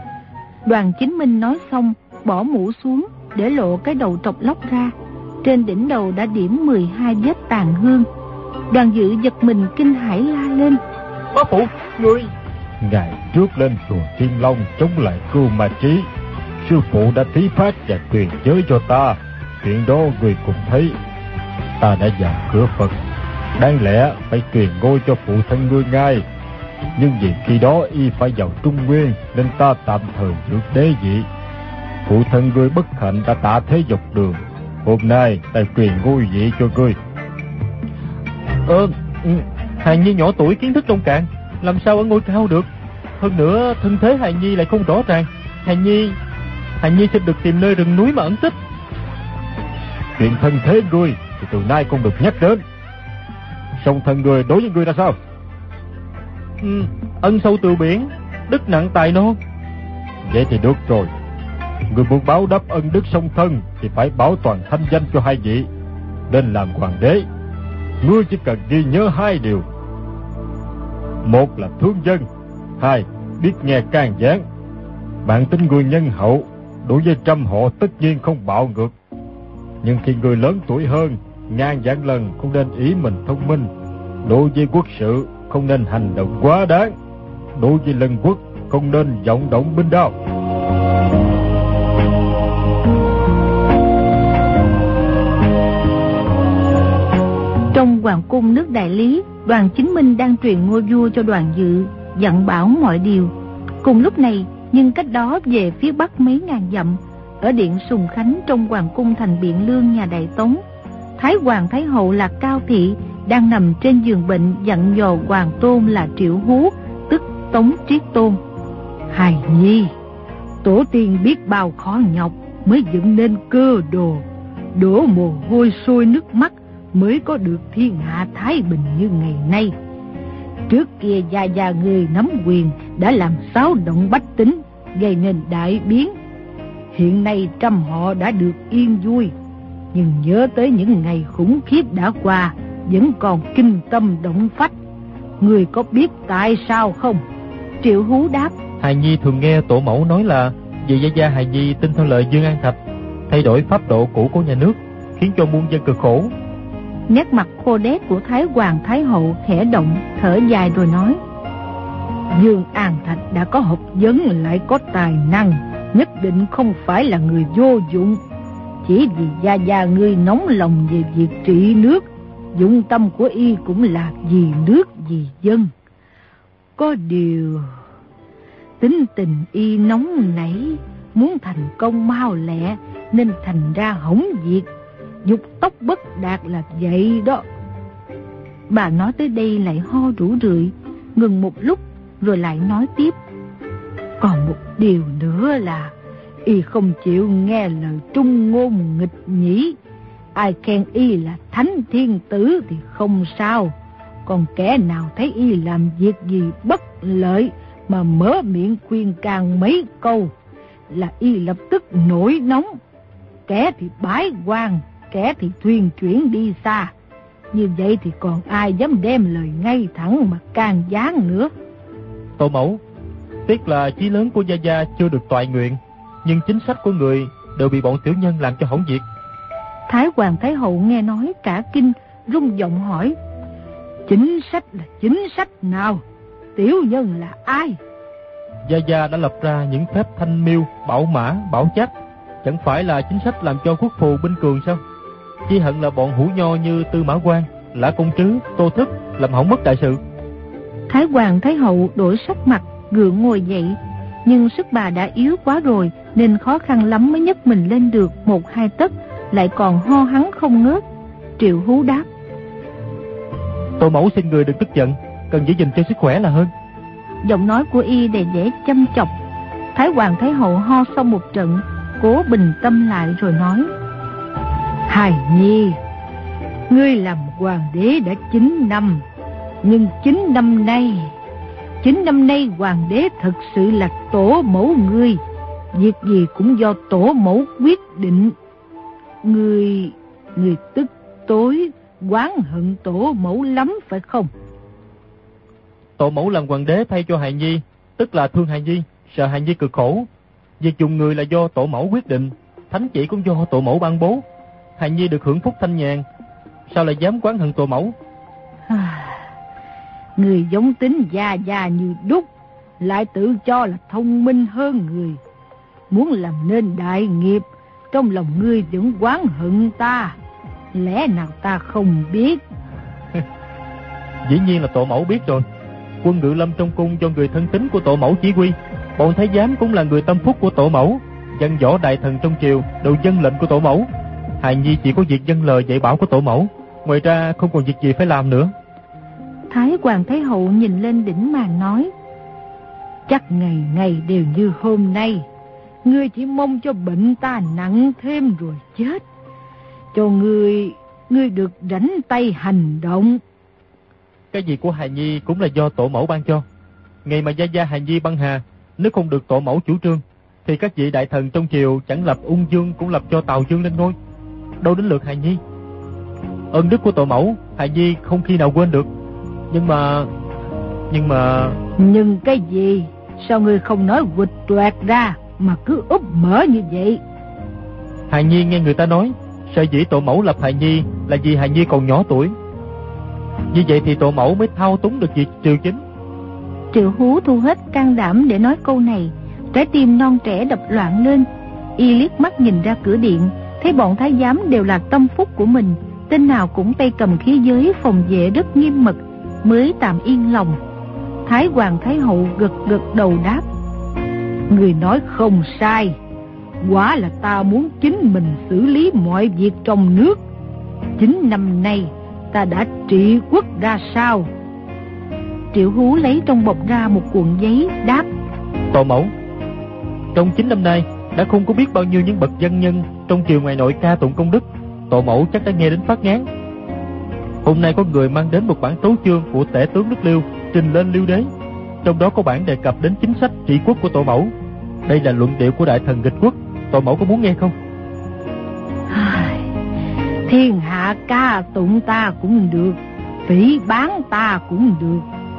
Đoàn Chính Minh nói xong, bỏ mũ xuống, để lộ cái đầu trọc lóc ra. Trên đỉnh đầu đã điểm 12 vết tàn hương. Đoàn Dự giật mình kinh hãi la lên: Bá phụ, ngươi! Ngày trước lên chùa Thiên Long chống lại Cưu Ma Chí, sư phụ đã thí phát và truyền giới cho ta. Chuyện đó người cũng thấy. Ta đã vào cửa Phật, đáng lẽ phải truyền ngôi cho phụ thân ngươi ngay. Nhưng vì khi đó y phải vào Trung Nguyên nên ta tạm thời giữ đế vị. Phụ thân ngươi bất hạnh đã tạ thế dọc đường. Hôm nay ta truyền ngôi vị cho ngươi. Hài nhi nhỏ tuổi kiến thức nông cạn, làm sao ở ngôi cao được? Hơn nữa thân thế hài nhi lại không rõ ràng. Hài nhi xin được tìm nơi rừng núi mà ẩn tích. Chuyện thân thế ngươi thì từ nay không được nhắc đến. Song thân ngươi đối với ngươi ra sao? Ân sâu từ biển, đức nặng tài non. Vậy thì được rồi. Ngươi muốn báo đáp ân đức song thân thì phải bảo toàn thanh danh cho hai vị. Nên làm hoàng đế, ngươi chỉ cần ghi nhớ hai điều: một là thương dân, hai biết nghe can gián. Bản tính ngươi nhân hậu, đối với trăm họ tất nhiên không bạo ngược. Nhưng khi người lớn tuổi hơn, ngàn vạn lần không nên ý mình thông minh. Đối với quốc sự không nên hành động quá đáng. Đối với lân quốc không nên vọng động binh đao. Trong hoàng cung nước Đại Lý, Đoàn Chính Minh đang truyền ngôi vua cho Đoàn Dự, dặn bảo mọi điều. Cùng lúc này, nhưng cách đó về phía bắc mấy ngàn dặm, ở điện Sùng Khánh trong hoàng cung thành Biện Lương nhà Đại Tống, Thái Hoàng Thái Hậu là Cao Thị đang nằm trên giường bệnh dặn dò hoàng tôn là Triệu Hú, tức Tống Triết Tôn: Hài nhi, tổ tiên biết bao khó nhọc mới dựng nên cơ đồ, đổ mồ hôi sôi nước mắt mới có được thiên hạ thái bình như ngày nay. Trước kia gia người nắm quyền đã làm xáo động bách tính, gây nên đại biến. Hiện nay trăm họ đã được yên vui, nhưng nhớ tới những ngày khủng khiếp đã qua vẫn còn kinh tâm động phách. Người có biết tại sao không? Triệu Hú đáp: Hài nhi thường nghe tổ mẫu nói là vì gia hài nhi tin theo lời Dương An Thạch, thay đổi pháp độ cũ của nhà nước, khiến cho muôn dân cực khổ. Nét mặt khô đét của Thái Hoàng Thái Hậu khẽ động, thở dài rồi nói: Dương An Thạch đã có học vấn lại có tài năng, nhất định không phải là người vô dụng. Chỉ vì gia ngươi nóng lòng về việc trị nước, dụng tâm của y cũng là vì nước vì dân. Có điều tính tình y nóng nảy, muốn thành công mau lẹ nên thành ra hỏng việc, dục tốc bất đạt là vậy đó. Bà nói tới đây lại ho rũ rượi, ngừng một lúc rồi lại nói tiếp: Còn một điều nữa là Y không chịu nghe lời trung ngôn nghịch nhĩ. Ai khen Y là thánh thiên tử thì không sao. Còn kẻ nào thấy Y làm việc gì bất lợi mà mở miệng khuyên can mấy câu là Y lập tức nổi nóng. Kẻ thì bái quan, kẻ thì thuyên chuyển đi xa. Như vậy thì còn ai dám đem lời ngay thẳng mà can gián nữa. Tổ mẫu, tiếc là chí lớn của Gia Gia chưa được toại nguyện, nhưng chính sách của người đều bị bọn tiểu nhân làm cho hỏng việc. Thái Hoàng Thái Hậu nghe nói cả kinh, rung giọng hỏi: Chính sách là chính sách nào? Tiểu nhân là ai? Gia Gia đã lập ra những phép thanh miêu, bảo mã, bảo chắc, chẳng phải là chính sách làm cho quốc phù binh cường sao? Chỉ hận là bọn hủ nho như Tư Mã Quan, Lã Công Trứ, Tô Thức làm hỏng mất đại sự. Thái Hoàng Thái Hậu đổi sắc mặt, gượng ngồi dậy, nhưng sức bà đã yếu quá rồi nên khó khăn lắm mới nhấc mình lên được 1-2 tấc, lại còn ho hắng không ngớt. Triệu Hú đáp: Tổ mẫu xin người đừng tức giận, cần giữ gìn cho sức khỏe là hơn. Giọng nói của y đầy vẻ chăm chọc. Thái Hoàng Thái Hậu ho xong một trận, cố bình tâm lại rồi nói: Hài Nhi, ngươi làm hoàng đế đã 9 năm, nhưng 9 năm nay hoàng đế thật sự là tổ mẫu ngươi. Việc gì cũng do tổ mẫu quyết định. Ngươi tức tối oán hận tổ mẫu lắm phải không? Tổ mẫu làm hoàng đế thay cho hài nhi, tức là thương hài nhi, sợ hài nhi cực khổ. Việc dùng người là do tổ mẫu quyết định, thánh chỉ cũng do tổ mẫu ban bố. Hài nhi được hưởng phúc thanh nhàn, sao lại dám oán hận tổ mẫu? Người giống tính Gia Gia như đúc, lại tự cho là thông minh hơn người. Muốn làm nên đại nghiệp, trong lòng ngươi vẫn oán hận ta. Lẽ nào ta không biết? Dĩ nhiên là tổ mẫu biết rồi. Quân Ngự Lâm trong cung do người thân tín của tổ mẫu chỉ huy. Bọn thái giám cũng là người tâm phúc của tổ mẫu. Văn võ đại thần trong triều đều vâng lệnh của tổ mẫu. Hài nhi chỉ có việc vâng lời dạy bảo của tổ mẫu, ngoài ra không còn việc gì phải làm nữa. Thái Hoàng Thái Hậu nhìn lên đỉnh màn nói: Chắc ngày ngày đều như hôm nay, ngươi chỉ mong cho bệnh ta nặng thêm rồi chết, cho ngươi được rảnh tay hành động. Cái gì của hài nhi cũng là do tổ mẫu ban cho. Ngày mà Gia Gia hài nhi băng hà, nếu không được tổ mẫu chủ trương, thì các vị đại thần trong triều chẳng lập Ung Dương cũng lập cho Tào Dương lên ngôi. Đâu đến lượt hài nhi. Ơn đức của tổ mẫu hài nhi không khi nào quên được. Nhưng cái gì? Sao ngươi không nói quịch toẹt ra mà cứ úp mở như vậy? Hài nhi nghe người ta nói, sở dĩ tổ mẫu lập hài nhi là vì hài nhi còn nhỏ tuổi. Như vậy thì tổ mẫu mới thao túng được việc triều chính. Triệu Hú thu hết can đảm để nói câu này, trái tim non trẻ đập loạn lên. Y liếc mắt nhìn ra cửa điện, thấy bọn thái giám đều là tâm phúc của mình, tên nào cũng tay cầm khí giới phòng vệ rất nghiêm mật, mới tạm yên lòng. Thái Hoàng Thái Hậu gật đầu đáp: Người nói không sai, quả là ta muốn chính mình xử lý mọi việc trong nước. 9 năm nay ta đã trị quốc ra sao? Triệu Hú lấy trong bọc ra một cuộn giấy đáp: Tổ mẫu, trong 9 năm nay đã không có biết bao nhiêu những bậc văn nhân trong triều ngoài nội ca tụng công đức. Tổ mẫu chắc đã nghe đến phát ngán. Hôm nay có người mang đến một bản tấu chương của tể tướng nước Liêu trình lên Liêu đế, trong đó có bản đề cập đến chính sách trị quốc của tổ mẫu. Đây là luận điệu của đại thần nghịch quốc, tổ mẫu có muốn nghe không? Thiên hạ ca tụng ta cũng được, phỉ bán ta cũng được.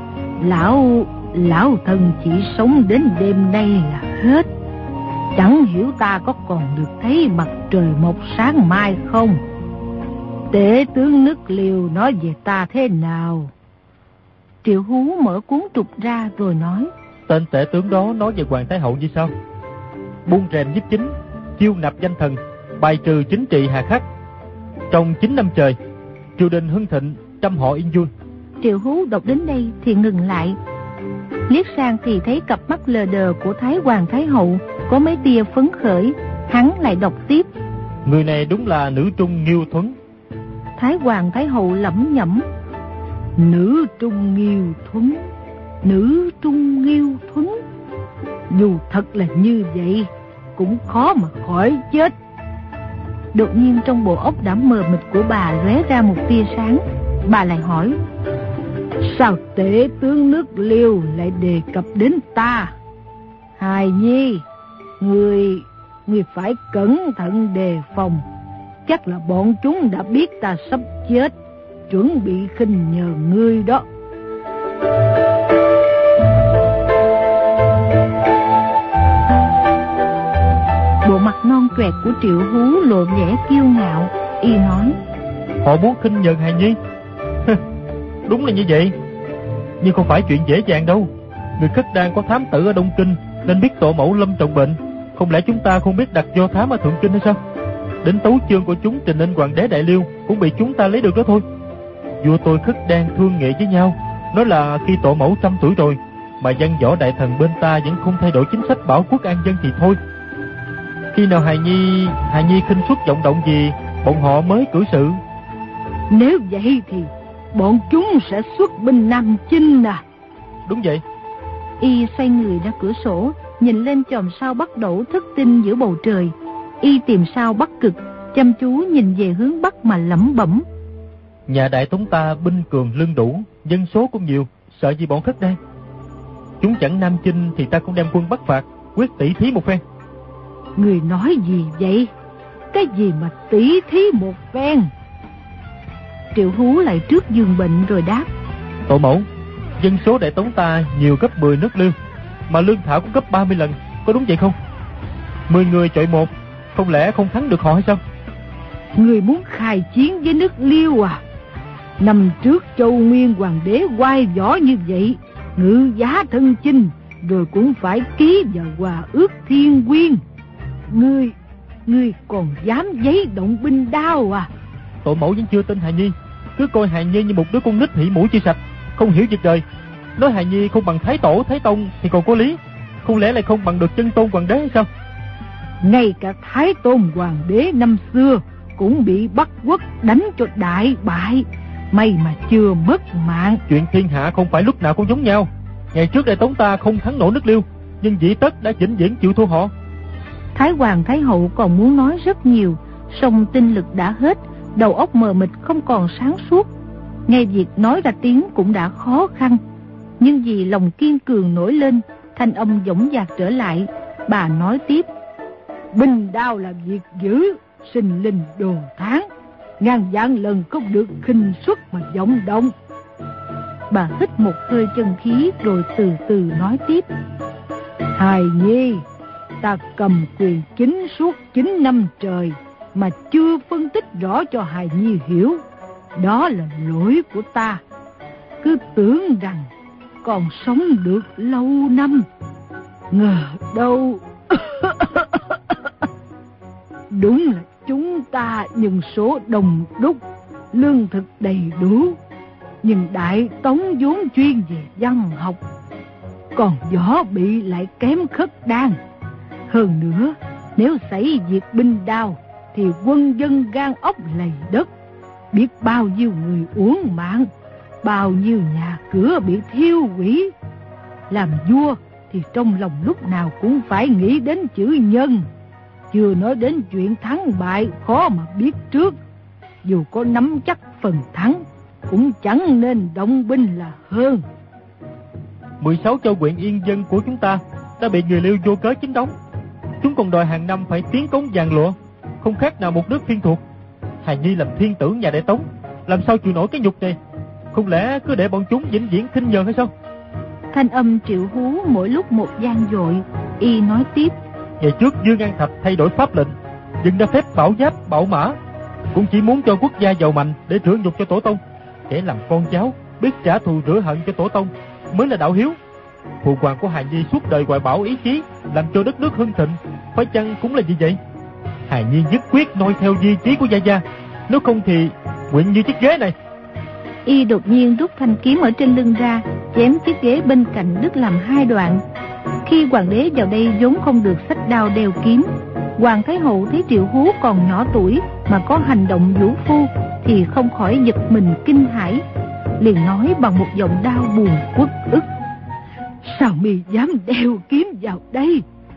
Lão thần chỉ sống đến đêm nay là hết. Chẳng hiểu ta có còn được thấy mặt trời mọc sáng mai không? Tể tướng nước Liêu nói về ta thế nào? Triệu Hú mở cuốn trục ra rồi nói: Tên tể tướng đó nói về Hoàng Thái Hậu như sau: buông rèm nhiếp chính, chiêu nạp danh thần, bài trừ chính trị hà khắc. Trong 9 năm trời, triều đình hưng thịnh, trăm họ yên vui. Triệu Hú đọc đến đây thì ngừng lại, liếc sang thì thấy cặp mắt lờ đờ của Thái Hoàng Thái Hậu có mấy tia phấn khởi. Hắn lại đọc tiếp: Người này đúng là nữ trung Nghiêu Thuấn. Thái Hoàng Thái Hậu lẩm nhẩm: Nữ trung Nghiêu Thuấn. Dù thật là như vậy, cũng khó mà khỏi chết. Đột nhiên trong bộ óc đã mờ mịt của bà lóe ra một tia sáng. Bà lại hỏi: Sao tể tướng nước Liêu lại đề cập đến ta? Hài nhi, người phải cẩn thận đề phòng. Chắc là bọn chúng đã biết ta sắp chết, chuẩn bị khinh nhờ ngươi đó. Bộ mặt non tuẹt của Triệu Hú lộ vẻ kiêu ngạo. Y nói: Họ muốn khinh nhờn hài nhi. Đúng là như vậy, nhưng không phải chuyện dễ dàng đâu. Người Khất Đan có thám tử ở Đông Kinh, nên biết tổ mẫu lâm trọng bệnh. Không lẽ chúng ta không biết đặt do thám ở Thượng Kinh hay sao? Đến tấu chương của chúng trình lên hoàng đế Đại Liêu cũng bị chúng ta lấy được đó thôi. Vua tôi Khất Đan thương nghị với nhau, nói là khi tổ mẫu 100 tuổi rồi mà văn võ đại thần bên ta vẫn không thay đổi chính sách bảo quốc an dân thì thôi. Khi nào hài nhi khinh suất vọng động gì, bọn họ mới cử sự. Nếu vậy thì bọn chúng sẽ xuất binh Nam Chinh à? Đúng vậy. Y xoay người ra cửa sổ, nhìn lên chòm sao Bắc Đẩu thất tinh giữa bầu trời. Y tìm sao Bắc Cực, chăm chú nhìn về hướng Bắc mà lẩm bẩm: Nhà Đại Tống ta binh cường lương đủ, dân số cũng nhiều, sợ gì bọn Khất Đan. Chúng chẳng Nam Chinh thì ta cũng đem quân bắt phạt, quyết tỷ thí một phen. Người nói gì vậy? Cái gì mà tỷ thí một phen? Triệu Hú lại trước giường bệnh rồi đáp: Tổ mẫu, dân số Đại Tống ta nhiều gấp 10 nước Liêu, mà lương thảo cũng gấp 30 lần, có đúng vậy không? 10 người chọi một, không lẽ không thắng được họ hay sao? Người muốn khai chiến với nước Liêu à? Năm trước Châu Nguyên hoàng đế oai võ như vậy, ngự giá thân chinh, rồi cũng phải ký vào hòa ước Thiên Quyên. Ngươi còn dám giấy động binh đao à? Tổ mẫu vẫn chưa tin hài nhi, cứ coi hài nhi như một đứa con nít hỉ mũi chưa sạch, không hiểu việc đời. Nói hài nhi không bằng Thái Tổ Thái Tông thì còn có lý, không lẽ lại không bằng được chân tôn hoàng đế hay sao? Ngay cả Thái Tôn hoàng đế năm xưa cũng bị Bắc Quốc đánh cho đại bại, may mà chưa mất mạng. Chuyện thiên hạ không phải lúc nào cũng giống nhau. Ngày trước Đại Tống ta không thắng nổi nước Liêu, nhưng Dĩ Tất đã vĩnh viễn chịu thua họ. Thái Hoàng Thái Hậu còn muốn nói rất nhiều, song tinh lực đã hết, đầu óc mờ mịt không còn sáng suốt. Ngay việc nói ra tiếng cũng đã khó khăn. Nhưng vì lòng kiên cường nổi lên, thanh âm dõng dạc trở lại. Bà nói tiếp: Binh đao là việc dữ, sinh linh đồ tháng, ngàn vạn lần không được khinh suất mà vọng động. Bà hít một hơi chân khí rồi từ từ nói tiếp: Hài nhi, ta cầm quyền chính suốt 9 năm trời mà chưa phân tích rõ cho hài nhi hiểu. Đó là lỗi của ta. Cứ tưởng rằng còn sống được lâu năm, ngờ đâu đúng là chúng ta nhân số đông đúc, lương thực đầy đủ, nhưng Đại Tống vốn chuyên về văn học, còn Võ Bị lại kém Khất Đan. Hơn nữa, nếu xảy việc binh đao thì quân dân gan ốc lầy đất, biết bao nhiêu người uổng mạng, bao nhiêu nhà cửa bị thiêu hủy. Làm vua thì trong lòng lúc nào cũng phải nghĩ đến chữ nhân, chưa nói đến chuyện thắng bại khó mà biết trước. Dù có nắm chắc phần thắng cũng chẳng nên động binh là hơn. 16 châu huyện yên dân của chúng ta đã bị người Liêu vô cớ chiếm đóng. Chúng còn đòi hàng năm phải tiến cống vàng lụa, không khác nào một nước thiên thuộc. hài nhi làm thiên tử nhà Đại Tống, làm sao chịu nổi cái nhục này? Không lẽ cứ để bọn chúng vĩnh viễn khinh nhờn hay sao? Thanh âm Triệu Hú mỗi lúc một vang dội. Y nói tiếp: Ngày trước Dương An Thạch thay đổi pháp lệnh, dừng ra phép bảo giáp bảo mã, cũng chỉ muốn cho quốc gia giàu mạnh để rửa nhục cho tổ tông. Kẻ làm con cháu biết trả thù rửa hận cho tổ tông mới là đạo hiếu. Phụ hoàng của hài nhi suốt đời hoài bão ý chí, làm cho đất nước hưng thịnh, phải chăng cũng là như vậy? Hài nhi nhất quyết noi theo di chí của gia gia, nếu không thì nguyện như chiếc ghế này. Y đột nhiên rút thanh kiếm ở trên lưng ra, chém chiếc ghế bên cạnh đứt làm hai đoạn. Khi hoàng đế vào đây vốn không được xách đao đeo kiếm. Hoàng Thái Hậu thấy Triệu Hú còn nhỏ tuổi mà có hành động vũ phu thì không khỏi giật mình kinh hãi, liền nói bằng một giọng đau buồn uất ức: Sao mi dám đeo kiếm vào đây?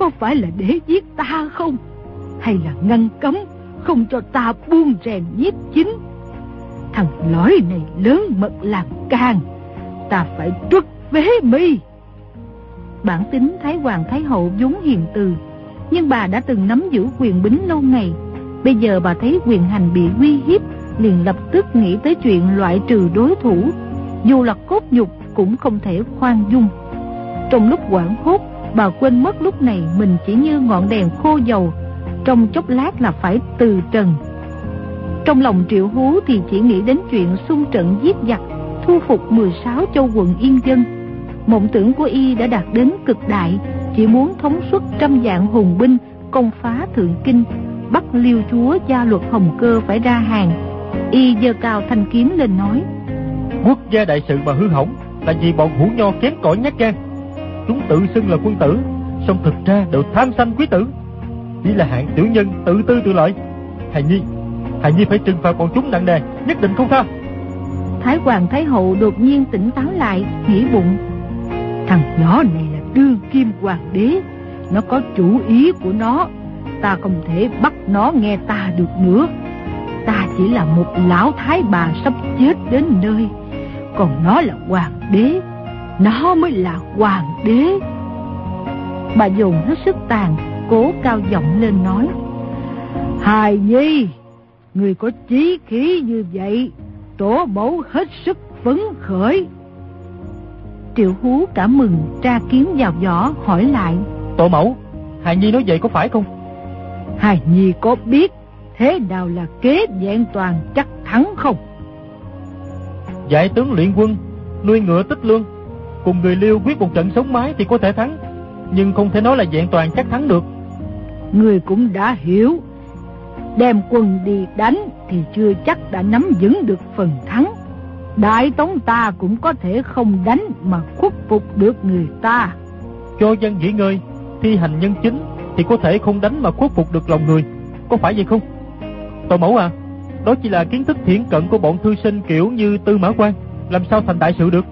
có phải là để giết ta không? Hay là ngăn cấm không cho ta buông rèm nhiếp chính? Thằng lõi này lớn mật làm càng, ta phải truất phế mi. Bản tính Thái Hoàng Thái Hậu vốn hiền từ, nhưng bà đã từng nắm giữ quyền bính lâu ngày. Bây giờ bà thấy quyền hành bị uy hiếp, liền lập tức nghĩ tới chuyện loại trừ đối thủ, dù là cốt nhục cũng không thể khoan dung. Trong lúc hoảng hốt, bà quên mất lúc này mình chỉ như ngọn đèn khô dầu, trong chốc lát là phải từ trần. Trong lòng Triệu Hú thì chỉ nghĩ đến chuyện xung trận giết giặc, thu phục 16 châu quận yên dân. Mộng tưởng của y đã đạt đến cực đại, chỉ muốn thống suất 100 vạn hùng binh công phá Thượng Kinh, bắt Liêu chúa gia luật Hồng Cơ phải ra hàng. Y giơ cao thanh kiếm lên nói: Quốc gia đại sự mà hư hỏng là vì bọn hủ nho kém cỏi nhát gan. Chúng tự xưng là quân tử, song thực ra đều tham sanh quý tử, chỉ là hạng tiểu nhân tự tư tự lợi. Hài Nhi phải trừng phạt bọn chúng nặng nề, nhất định không tha. Thái Hoàng Thái Hậu đột nhiên tỉnh táo lại, nghĩ bụng: Thằng nhỏ này là đương kim hoàng đế, nó có chủ ý của nó, ta không thể bắt nó nghe ta được nữa. Ta chỉ là một lão thái bà sắp chết đến nơi, còn nó là hoàng đế, nó mới là hoàng đế. Bà dùng hết sức tàn, cố cao giọng lên nói: Hài Nhi, người có chí khí như vậy, tổ mẫu hết sức phấn khởi. Triệu Hú cảm mừng, tra kiếm vào vỏ, hỏi lại: Tổ mẫu, Hài Nhi nói vậy có phải không? Hài Nhi có biết thế nào là kế vẹn toàn chắc thắng không? Dạy tướng luyện quân, nuôi ngựa tích lương, cùng người Liêu quyết một trận sống mái thì có thể thắng, nhưng không thể nói là vẹn toàn chắc thắng được. Người cũng đã hiểu, đem quân đi đánh thì chưa chắc đã nắm vững được phần thắng. Đại Tống ta cũng có thể không đánh mà khuất phục được người ta. Cho dân nghỉ ngơi, thi hành nhân chính thì có thể không đánh mà khuất phục được lòng người, có phải vậy không? Tổ mẫu à, đó chỉ là kiến thức thiển cận của bọn thư sinh kiểu như Tư Mã Quan, làm sao thành đại sự được?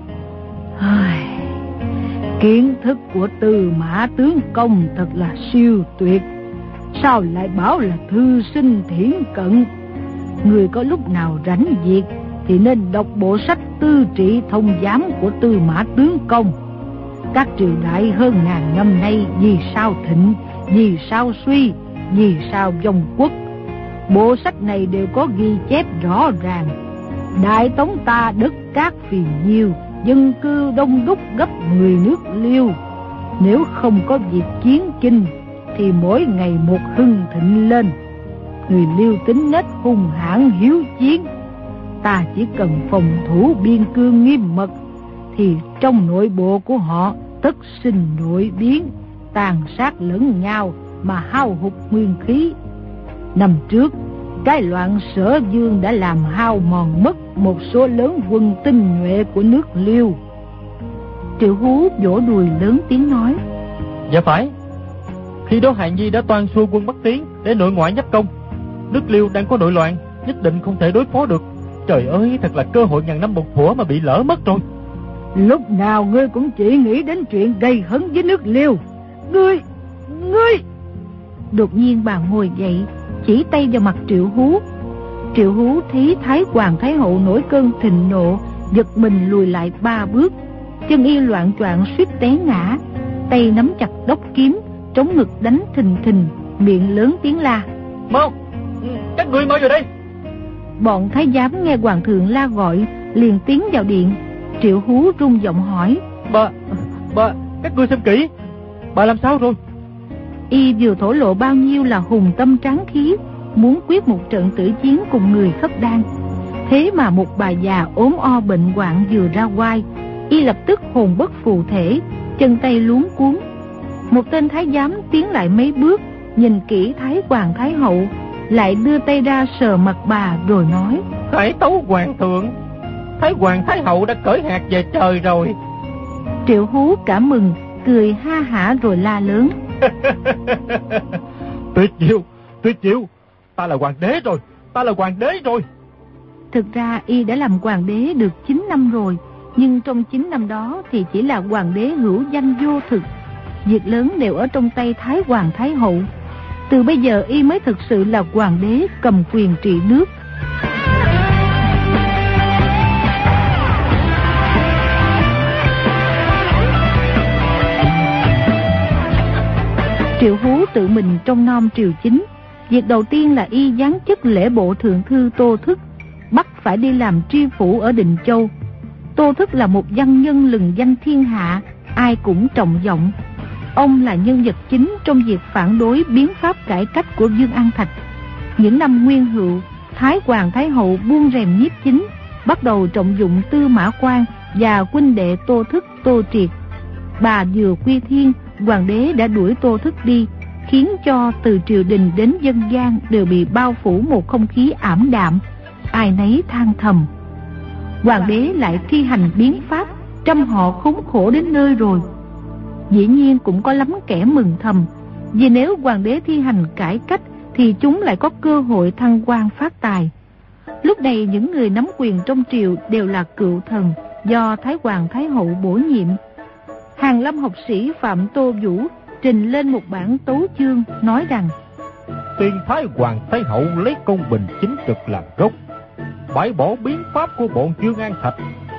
Kiến thức của Tư Mã tướng công thật là siêu tuyệt, sao lại bảo là thư sinh thiển cận? Người có lúc nào rảnh việc thì nên đọc bộ sách Tư Trị Thông Giám của Tư Mã tướng công. Các triều đại hơn ngàn năm nay vì sao thịnh, vì sao suy, vì sao vong quốc, bộ sách này đều có ghi chép rõ ràng. Đại Tống ta đất cát phì nhiêu, dân cư đông đúc gấp 10 nước Liêu. Nếu không có việc chiến chinh thì mỗi ngày một hưng thịnh lên. Người Liêu tính nết hung hãn hiếu chiến, ta chỉ cần phòng thủ biên cương nghiêm mật thì trong nội bộ của họ tất sinh nội biến, tàn sát lẫn nhau mà hao hụt nguyên khí. Năm trước, cái loạn Sở Dương đã làm hao mòn mất một số lớn quân tinh nhuệ của nước Liêu. Triệu Hú vỗ đùi lớn tiếng nói: Dạ phải, khi đó Hài Nhi đã toan xua quân Bắc tiến để nội ngoại nhất công. Nước Liêu đang có nội loạn, nhất định không thể đối phó được. Trời ơi, thật là cơ hội ngàn năm một thuở mà bị lỡ mất rồi. Lúc nào ngươi cũng chỉ nghĩ đến chuyện gây hấn với nước Liêu. Ngươi... Đột nhiên bà ngồi dậy, chỉ tay vào mặt Triệu Hú. Triệu Hú thấy Thái Hoàng Thái Hậu nổi cơn thịnh nộ, giật mình lùi lại 3 bước, chân y loạn choạng suýt té ngã, tay nắm chặt đốc kiếm, trống ngực đánh thình thình, miệng lớn tiếng la: Mau, các ngươi mau vào đây. Bọn thái giám nghe hoàng thượng la gọi, liền tiến vào điện. Triệu Hú rung giọng hỏi: Bà, các ngươi xem kỹ, bà làm sao rồi? Y vừa thổ lộ bao nhiêu là hùng tâm tráng khí, muốn quyết một trận tử chiến cùng người khất đan. Thế mà một bà già ốm o bệnh hoạn vừa ra oai, Y lập tức hồn bất phù thể, chân tay luống cuống. Một tên thái giám tiến lại mấy bước, nhìn kỹ Thái Hoàng Thái Hậu, lại đưa tay ra sờ mặt bà rồi nói: Khởi tấu hoàng thượng, Thái Hoàng Thái Hậu đã cởi hạt về trời rồi. Triệu Hú cảm mừng, cười ha hả rồi la lớn: Tuyệt diệu, ta là hoàng đế rồi. Thực ra Y đã làm hoàng đế được 9 năm rồi, nhưng trong 9 năm đó thì chỉ là hoàng đế hữu danh vô thực. việc lớn đều ở trong tay Thái Hoàng Thái Hậu. Từ bây giờ y mới thực sự là hoàng đế cầm quyền trị nước. Triệu Hú tự mình trông nom triều chính. Việc đầu tiên là y giáng chức lễ bộ thượng thư Tô Thức, bắt phải đi làm tri phủ ở Định Châu. Tô Thức là một văn nhân lừng danh thiên hạ, ai cũng trọng vọng. Ông là nhân vật chính trong việc phản đối biến pháp cải cách của Dương An Thạch. Những năm Nguyên Hựu, Thái Hoàng Thái Hậu buông rèm nhiếp chính, bắt đầu trọng dụng Tư Mã Quan và huynh đệ Tô Thức, Tô Triệt. Bà vừa quy thiên, hoàng đế đã đuổi Tô Thức đi, khiến cho từ triều đình đến dân gian đều bị bao phủ một không khí ảm đạm, ai nấy than thầm. Hoàng đế lại thi hành biến pháp, trăm họ khốn khổ đến nơi rồi. Dĩ nhiên cũng có lắm kẻ mừng thầm, vì nếu hoàng đế thi hành cải cách thì chúng lại có cơ hội thăng quan phát tài. Lúc này những người nắm quyền trong triều đều là cựu thần do Thái Hoàng Thái Hậu bổ nhiệm. Hàn Lâm học sĩ Phạm Tô Vũ trình lên một bản tấu chương nói rằng: Tiên Thái Hoàng Thái Hậu lấy công bình chính trực làm gốc, bãi bỏ biến pháp của bọn Dương An Thạch.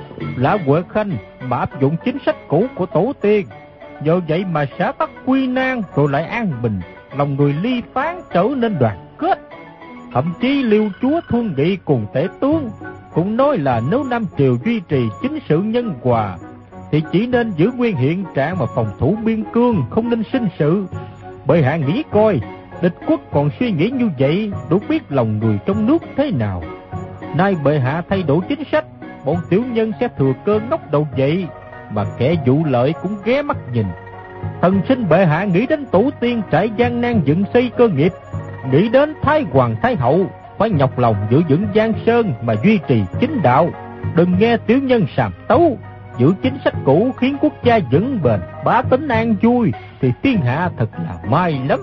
Lã Huệ Khanh mà áp dụng chính sách cũ của tổ tiên, nhờ vậy mà xã tắc quy nan rồi lại an bình, lòng người ly tán trở nên đoàn kết. Thậm chí Liêu chúa Thuân Nghị cùng Tể tướng cũng nói là nếu Nam Triều duy trì chính sự nhân hòa thì chỉ nên giữ nguyên hiện trạng mà phòng thủ biên cương, không nên sinh sự. Bệ hạ nghĩ coi, địch quốc còn suy nghĩ như vậy, đủ biết lòng người trong nước thế nào. Nay bệ hạ thay đổi chính sách, bọn tiểu nhân sẽ thừa cơ ngóc đầu dậy, mà kẻ vụ lợi cũng ghé mắt nhìn. Thần sinh bệ hạ nghĩ đến tổ tiên trải gian nan dựng xây cơ nghiệp, nghĩ đến Thái Hoàng Thái Hậu phải nhọc lòng giữ vững Giang Sơn mà duy trì chính đạo. Đừng nghe tiểu nhân sàm tấu, giữ chính sách cũ khiến quốc gia vững bền, bá tính an vui thì thiên hạ thật là may lắm.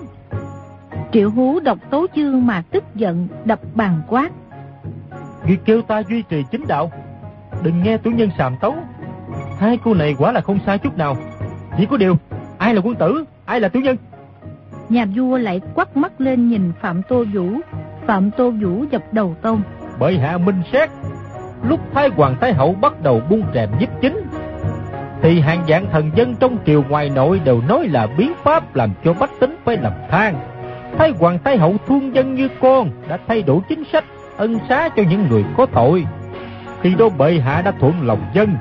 Triệu Hú đọc tấu chương mà tức giận, đập bàn quát: Ngươi kêu ta duy trì chính đạo, đừng nghe tiểu nhân sàm tấu. Hai cô này quả là không sai chút nào. Chỉ có điều, ai là quân tử, ai là tiểu nhân? Nhà vua lại quắt mắt lên nhìn Phạm Tô Vũ. Phạm Tô Vũ dập đầu tông: Bệ hạ minh xét, lúc Thái Hoàng Thái Hậu bắt đầu buông rèm nhiếp chính thì hàng vạn thần dân trong triều ngoài nội đều nói là biến pháp làm cho bách tính phải lầm than. Thái Hoàng Thái Hậu thương dân như con, đã thay đổi chính sách ân xá cho những người có tội. Khi đó bệ hạ đã thuận lòng dân,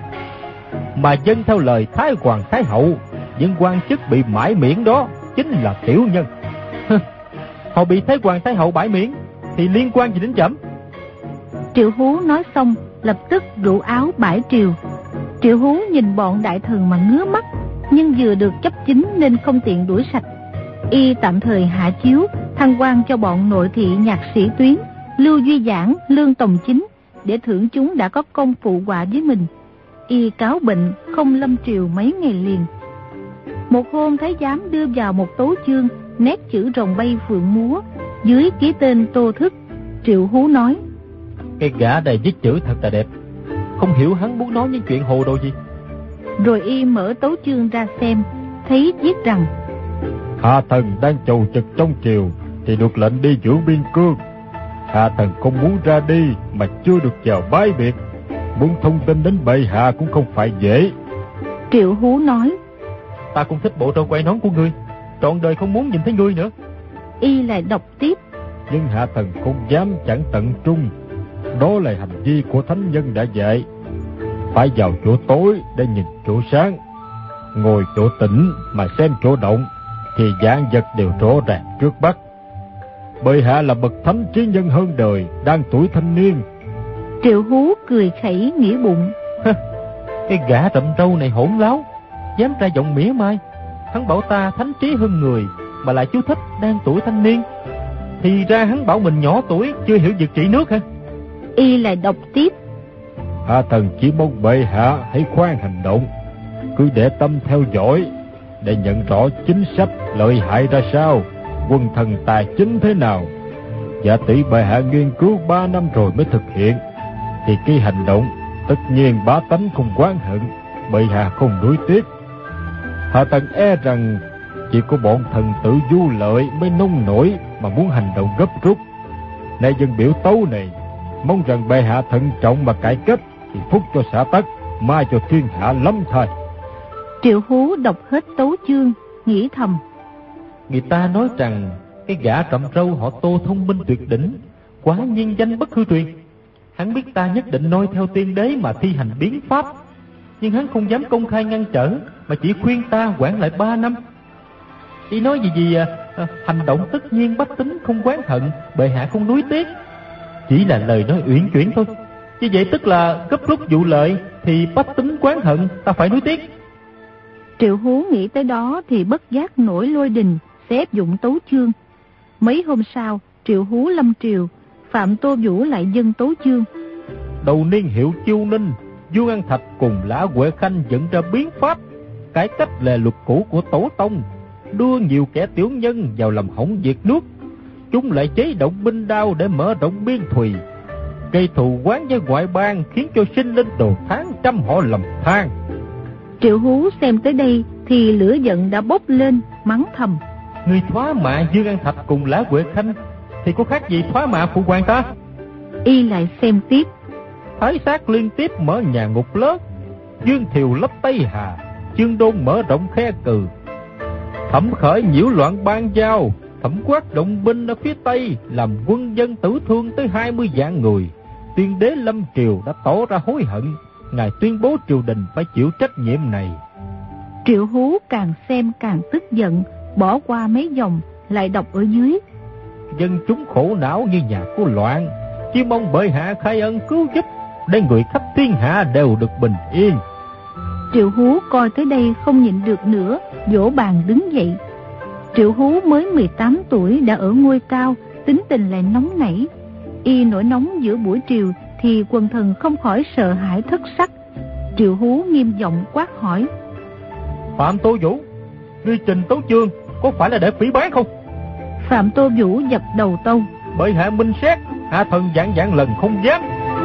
mà dân theo lời Thái Hoàng Thái Hậu, những quan chức bị mãi miễn đó chính là tiểu nhân. Họ bị Thái Hoàng Thái Hậu bãi miễn thì liên quan gì đến trẫm? Triệu Hú nói xong lập tức rủ áo bãi triều. Triệu Hú nhìn bọn đại thần mà ngứa mắt, nhưng vừa được chấp chính nên không tiện đuổi sạch. Y tạm thời hạ chiếu thăng quan cho bọn nội thị nhạc sĩ Tuyến, Lưu Duy Giảng, Lương Tòng Chính, để thưởng chúng đã có công phụ họa với mình. Y cáo bệnh không lâm triều mấy ngày liền. Một hôm thái giám đưa vào một tấu chương, nét chữ rồng bay phượng múa, dưới ký tên Tô Thức. Triệu Hú nói: Cái gã này viết chữ thật là đẹp, không hiểu hắn muốn nói những chuyện hồ đồ gì. Rồi y mở tấu chương ra xem, thấy viết rằng: Hạ thần đang chầu trực trong triều thì được lệnh đi giữ biên cương. Hạ thần không muốn ra đi mà chưa được chào bái biệt, muốn thông tin đến bệ hạ cũng không phải dễ. Triệu Hú nói: Ta cũng thích bộ râu quai nón của ngươi, trọn đời không muốn nhìn thấy ngươi nữa. Y lại đọc tiếp: Nhưng hạ thần không dám chẳng tận trung, đó là hành vi của thánh nhân đã dạy. Phải vào chỗ tối để nhìn chỗ sáng, ngồi chỗ tĩnh mà xem chỗ động, thì vạn vật đều rõ ràng trước mắt. Bệ hạ là bậc thánh trí nhân hơn đời, đang tuổi thanh niên. Triệu Hú cười khẩy nghĩ bụng: Cái gã rậm râu này hỗn láo, dám ra giọng mỉa mai. Hắn bảo ta thánh trí hơn người, mà lại chú thích đang tuổi thanh niên. Thì ra hắn bảo mình nhỏ tuổi, chưa hiểu việc trị nước hả? Y lại đọc tiếp: Hạ thần chỉ mong bệ hạ hãy khoan hành động, cứ để tâm theo dõi để nhận rõ chính sách lợi hại ra sao, quân thần tài chính thế nào. Giả tỷ bệ hạ nghiên cứu 3 năm rồi mới thực hiện, thì cái hành động tất nhiên bá tánh không oán hận, bệ hạ không nuối tiếc. Hạ thần e rằng Chỉ có bọn thần tử Du Lợi mới nông nổi mà muốn hành động gấp rút. Nay dân biểu tấu này, mong rằng bệ hạ thận trọng mà cải cách, thì phúc cho xã tắc, mai cho thiên hạ lắm thay. Triệu Hú đọc hết tấu chương, nghĩ thầm. Người ta nói rằng cái gã trậm râu họ Tô thông minh tuyệt đỉnh, quá nhiên danh bất hư truyền. Hắn biết ta nhất định noi theo tiên đế mà thi hành biến pháp, nhưng hắn không dám công khai ngăn trở, mà chỉ khuyên ta quản lại 3 năm. Y nói gì hành động tất nhiên bách tính không oán hận, bệ hạ không nuối tiếc. Chỉ là lời nói uyển chuyển thôi. Như vậy tức là gấp rút vụ lợi thì bách tính oán hận, ta phải nuối tiếc. Triệu Hú nghĩ tới đó thì bất giác nổi lôi đình, xếp dụng tấu chương. Mấy hôm sau, Triệu Hú lâm triều, Phạm Tô Vũ lại dâng tấu chương. Đầu niên hiệu Chiêu Ninh, Dương An Thạch cùng Lã Huệ Khanh dẫn ra biến pháp, cải cách lề luật cũ của tổ tông, đưa nhiều kẻ tiểu nhân vào làm hỏng việc nước. Chúng lại chế động binh đao để mở rộng biên thùy, gây thù oán với ngoại bang, khiến cho sinh linh đồ tháng trăm họ lầm than. Triệu Hú xem tới đây thì lửa giận đã bốc lên, mắng thầm. Người thoá mạ Dương An Thạch cùng Lã Huệ Khanh thì có khác gì thoá mạ phụ hoàng ta? Y lại xem tiếp. Thái Sát liên tiếp mở nhà ngục lớn, Dương Thiều lấp Tây Hà, Chương Đôn mở rộng khe Cừ, Thẩm Khởi nhiễu loạn Ban Giao, Thẩm Quát động binh ở phía Tây, làm quân dân tử thương tới 20 vạn người. Tiên đế Lâm Triều đã tỏ ra hối hận, ngài tuyên bố triều đình phải chịu trách nhiệm này. Triệu Hú càng xem càng tức giận, bỏ qua mấy dòng, lại đọc ở dưới. Dân chúng khổ não như nhà của loạn, chỉ mong bệ hạ khai ân cứu giúp, để người khắp thiên hạ đều được bình yên. Triệu Hú coi tới đây không nhịn được nữa, vỗ bàn đứng dậy. Triệu Hú mới 18 tuổi đã ở ngôi cao, tính tình lại nóng nảy. Y nổi nóng giữa buổi triều thì quần thần không khỏi sợ hãi thất sắc. Triệu Hú nghiêm giọng quát hỏi. Phạm Tô Vũ, ngươi trình tấu chương có phải là để phỉ báng không? Phạm Tô Vũ dập đầu tâu. Bệ hạ minh xét, hạ thần vạn vạn lần không dám.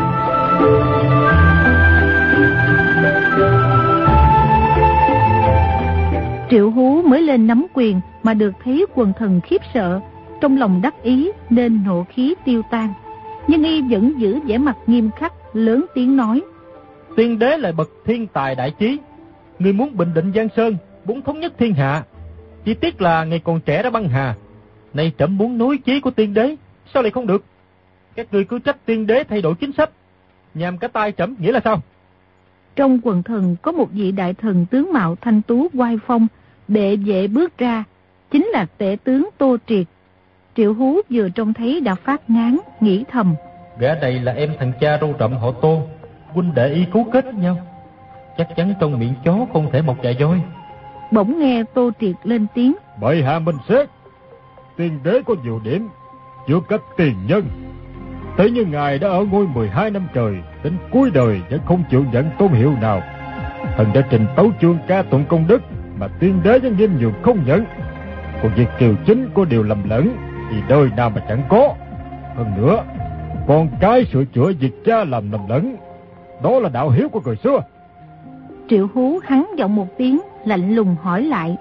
Triệu Hú mới lên nắm quyền mà được thấy quần thần khiếp sợ, trong lòng đắc ý nên nộ khí tiêu tan. Nhưng y vẫn giữ vẻ mặt nghiêm khắc, lớn tiếng nói. Tiên đế là bậc thiên tài đại trí, người muốn bình định Giang Sơn, muốn thống nhất thiên hạ. Chỉ tiếc là ngày còn trẻ đã băng hà. Nay trẫm muốn nối chí của tiên đế, sao lại không được? Các ngươi cứ trách tiên đế thay đổi chính sách, nhằm cả tay trẫm nghĩa là sao? Trong quần thần có một vị đại thần tướng mạo thanh tú oai phong, đệ vệ bước ra, chính là tể tướng Tô Triệt. Triệu Hú vừa trông thấy đã phát ngán, nghĩ thầm. Gã này là em thằng cha râu rậm họ Tô, huynh đệ y cấu kết với nhau, chắc chắn trong miệng chó không thể mọc dạ voi. Bỗng nghe Tô Triệt lên tiếng. Bệ hạ minh xét, tiên đế có nhiều điểm giữa các tiền nhân. Thế nhưng ngài đã ở ngôi 12 năm trời, đến cuối đời vẫn không chịu nhận tôn hiệu nào. Thần đã trình tấu chương ca tụng công đức mà tiên đế vẫn nghiêm nhường không nhận. Còn việc triều chính có điều lầm lẫn thì đời nào mà chẳng có. Hơn nữa, con cái sửa chữa việc cha làm lầm lẫn, đó là đạo hiếu của người xưa. Triệu Hú hắn giọng một tiếng, lạnh lùng hỏi lại.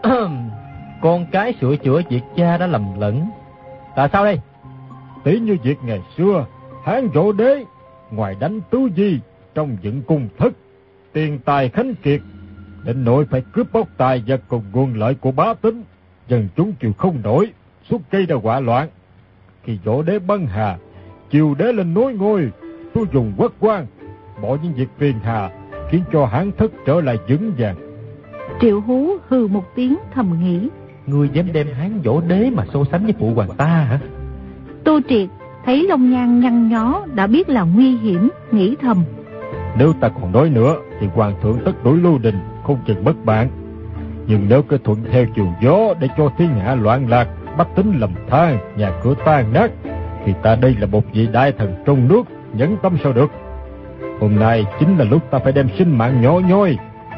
Con cái sửa chữa việc cha đã lầm lẫn là sao đây? Tỷ như việc ngày xưa, Hán Vũ Đế ngoài đánh Tứ Di trong dựng cung thất, tiền tài khánh kiệt, định nội phải cướp bóc tài vật cùng nguồn lợi của bá tính, dân chúng chịu không nổi, suốt gây ra họa loạn. Khi Vũ Đế băng hà, Triều Đế lên nối ngôi, tôi dùng quốc quan, bỏ những việc phiền hà, khiến cho Hán thất trở lại vững vàng. Triệu Hú hừ một tiếng thầm nghĩ. Ngươi dám đem Hán Vũ Đế mà so sánh với phụ hoàng ta hả? Tô Triệt thấy Long Nhan nhăn nhó đã biết là nguy hiểm, nghĩ thầm. Nếu ta còn nói nữa thì hoàng thượng tất đổi lưu đình, không chừng mất bạn. Nhưng nếu cứ thuận theo chiều gió để cho thiên hạ loạn lạc, bách tính lầm than, nhà cửa tan nát, thì ta đây là một vị đại thần trong nước, nhẫn tâm sao được. Hôm nay chính là lúc ta phải đem sinh mạng nhỏ nhoi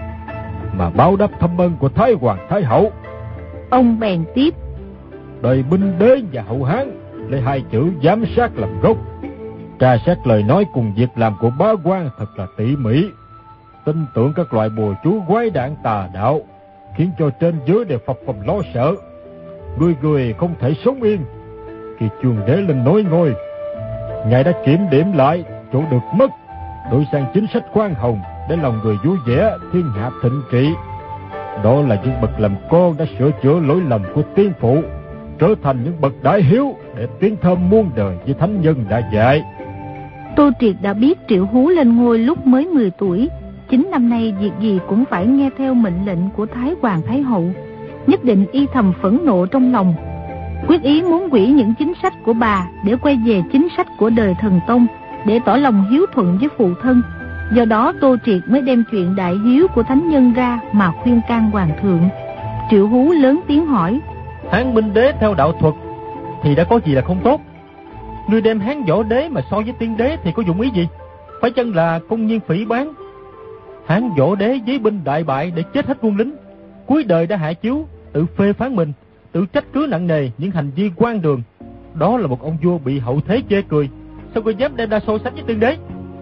mà báo đáp thâm ân của Thái Hoàng Thái Hậu. Ông bèn tiếp. Đời Binh Đế và Hậu Hán lấy hai chữ giám sát làm gốc, tra xét lời nói cùng việc làm của bá quan thật là tỉ mỉ, tin tưởng các loại bùa chú quái đản tà đạo, khiến cho trên dưới đều phập phồng lo sợ. Người người không thể sống yên. Khi Chương Đế lên nối ngôi, ngài đã kiểm điểm lại chỗ được mất, đổi sang chính sách khoan hồng để lòng người vui vẻ, thiên hạ thịnh trị. Đó là những bậc làm con đã sửa chữa lỗi lầm của tiên phụ, trở thành những bậc đại hiếu để tiếng thơm muôn đời như thánh nhân đã dạy. Tô Triệt đã biết Triệu Hú lên ngôi lúc mới 10 tuổi, 9 năm nay việc gì cũng phải nghe theo mệnh lệnh của Thái Hoàng Thái Hậu. Nhất định y thầm phẫn nộ trong lòng, quyết ý muốn hủy những chính sách của bà để quay về chính sách của đời Thần Tông, để tỏ lòng hiếu thuận với phụ thân. Do đó Tô Triệt mới đem chuyện đại hiếu của thánh nhân ra mà khuyên can hoàng thượng. Triệu Hú lớn tiếng hỏi: Hán Minh Đế theo đạo thuật thì đã có gì là không tốt? Ngươi đem Hán Võ Đế mà so với Tiên Đế thì có dụng ý gì? Phải chăng là công nhiên phỉ báng? Hán Võ Đế với binh đại bại để chết hết quân lính, cuối đời đã hạ chiếu, tự phê phán mình, tự trách cứ nặng nề những hành vi quan đường. Đó là một ông vua bị hậu thế chê cười, sao ngươi dám đem ra so sánh với Tiên Đế?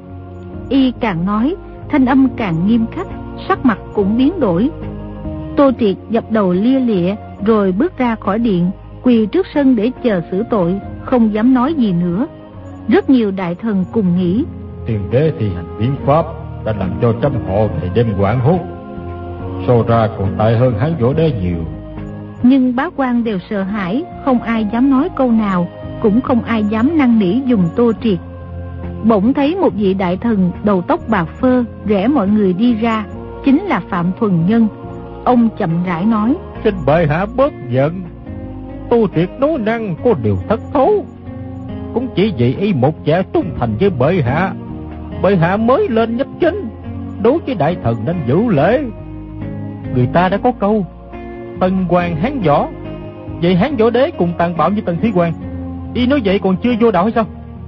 Y càng nói, thanh âm càng nghiêm khắc, sắc mặt cũng biến đổi. Tô Triệt dập đầu lia lịa rồi bước ra khỏi điện, quỳ trước sân để chờ xử tội, không dám nói gì nữa. Rất nhiều đại thần cùng nghĩ: Tiên Đế thi hành biến pháp đã làm cho trăm họ ngày đêm hoảng hốt, so ra còn tệ hơn Hán Võ Đế nhiều. Nhưng bá quan đều sợ hãi, không ai dám nói câu nào, cũng không ai dám năn nỉ dùng Tô Triệt. Bỗng thấy một vị đại thần đầu tóc bạc phơ rẽ mọi người đi ra, chính là Phạm Thuần Nhân. Ông chậm rãi nói: Xin bệ hạ bớt giận, Tô Triệt nói năng có điều thất thố, cũng chỉ vì y một vẻ trung thành với bệ hạ. Bệ hạ mới lên nhấp chính, đối với đại thần nên giữ lễ. Người ta đã có câu Tần Hoàng Hán Võ, vậy Hán Võ Đế cùng tàn bạo như Tần Thủy Hoàng, y nói vậy còn chưa vô đạo hay sao?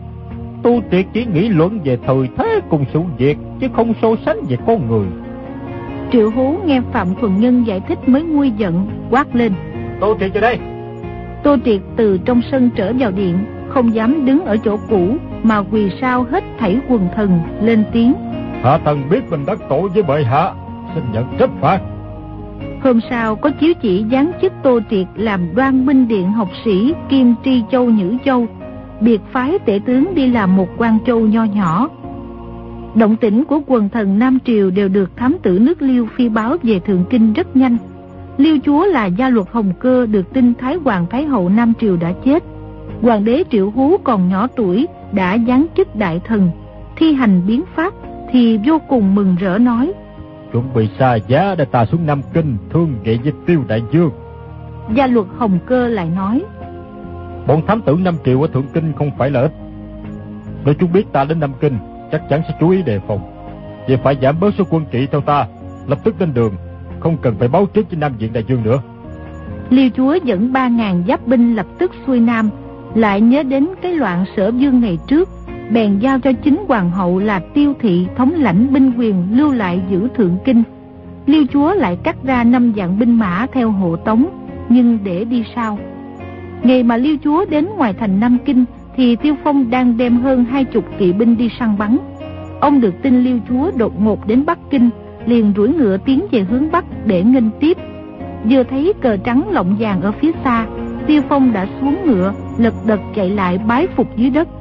Tô Triệt chỉ nghĩ luận về thời thế cùng sự việc, chứ không so sánh về con người. Triệu Hú nghe Phạm Thuần Nhân giải thích mới nguôi giận, quát lên: Tô Triệt vào đây! Tô Triệt từ trong sân trở vào điện, không dám đứng ở chỗ cũ mà quỳ sau hết thảy quần thần, lên tiếng: Hạ thần biết mình đắc tội với bệ hạ, xin nhận trách phạt. Hôm sau có chiếu chỉ giáng chức Tô Triệt làm Đoan Binh Điện học sĩ kiêm Tri Châu Nhữ Châu, biệt phái tể tướng đi làm một quan châu nho nhỏ. Động tĩnh của quần thần Nam Triều đều được thám tử nước Liêu phi báo về Thượng Kinh rất nhanh. Liêu chúa là Gia Luật Hồng Cơ được tin Thái Hoàng Thái Hậu Nam Triều đã chết. Hoàng đế Triệu Hú còn nhỏ tuổi đã giáng chức đại thần, thi hành biến pháp, thì vô cùng mừng rỡ nói: Chuẩn bị xa giá để ta xuống Nam Kinh thương nghị với Tiêu đại vương. Gia Luật Hồng Cơ lại nói: Bọn thám tử Nam Triều ở Thượng Kinh không phải là ít, nếu chúng biết ta đến Nam Kinh chắc chắn sẽ chú ý đề phòng. Vậy phải giảm bớt số quân kỵ theo ta, lập tức lên đường, không cần phải báo trước với Nam Viện đại vương nữa. Liêu chúa dẫn 3.000 giáp binh lập tức xuôi Nam, lại nhớ đến cái loạn Sở Vương ngày trước, bèn giao cho chính hoàng hậu là Tiêu Thị thống lãnh binh quyền lưu lại giữ Thượng Kinh. Liêu chúa lại cắt ra 5 vạn binh mã theo hộ tống, nhưng để đi sau. Ngày mà Liêu chúa đến ngoài thành Nam Kinh thì Tiêu Phong đang đem hơn 20 kỵ binh đi săn bắn. Ông được tin Liêu chúa đột ngột đến Bắc Kinh, liền đuổi ngựa tiến về hướng Bắc để nghênh tiếp. Vừa thấy cờ trắng lộng vàng ở phía xa, Tiêu Phong đã xuống ngựa, lật đật chạy lại bái phục dưới đất.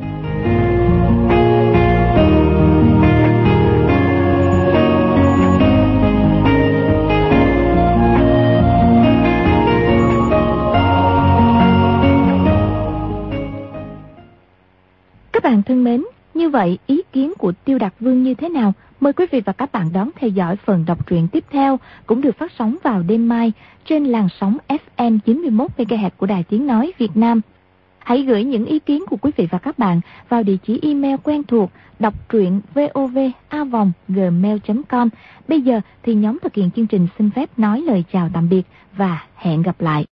Các bạn thân mến, như vậy ý kiến của Tiêu Đạt Vương như thế nào? Mời quý vị và các bạn đón theo dõi phần đọc truyện tiếp theo, cũng được phát sóng vào đêm mai trên làn sóng FM 91 MHz của Đài Tiếng nói Việt Nam. Hãy gửi những ý kiến của quý vị và các bạn vào địa chỉ email quen thuộc đọc truyện vov@gmail.com. Bây giờ thì nhóm thực hiện chương trình xin phép nói lời chào tạm biệt và hẹn gặp lại.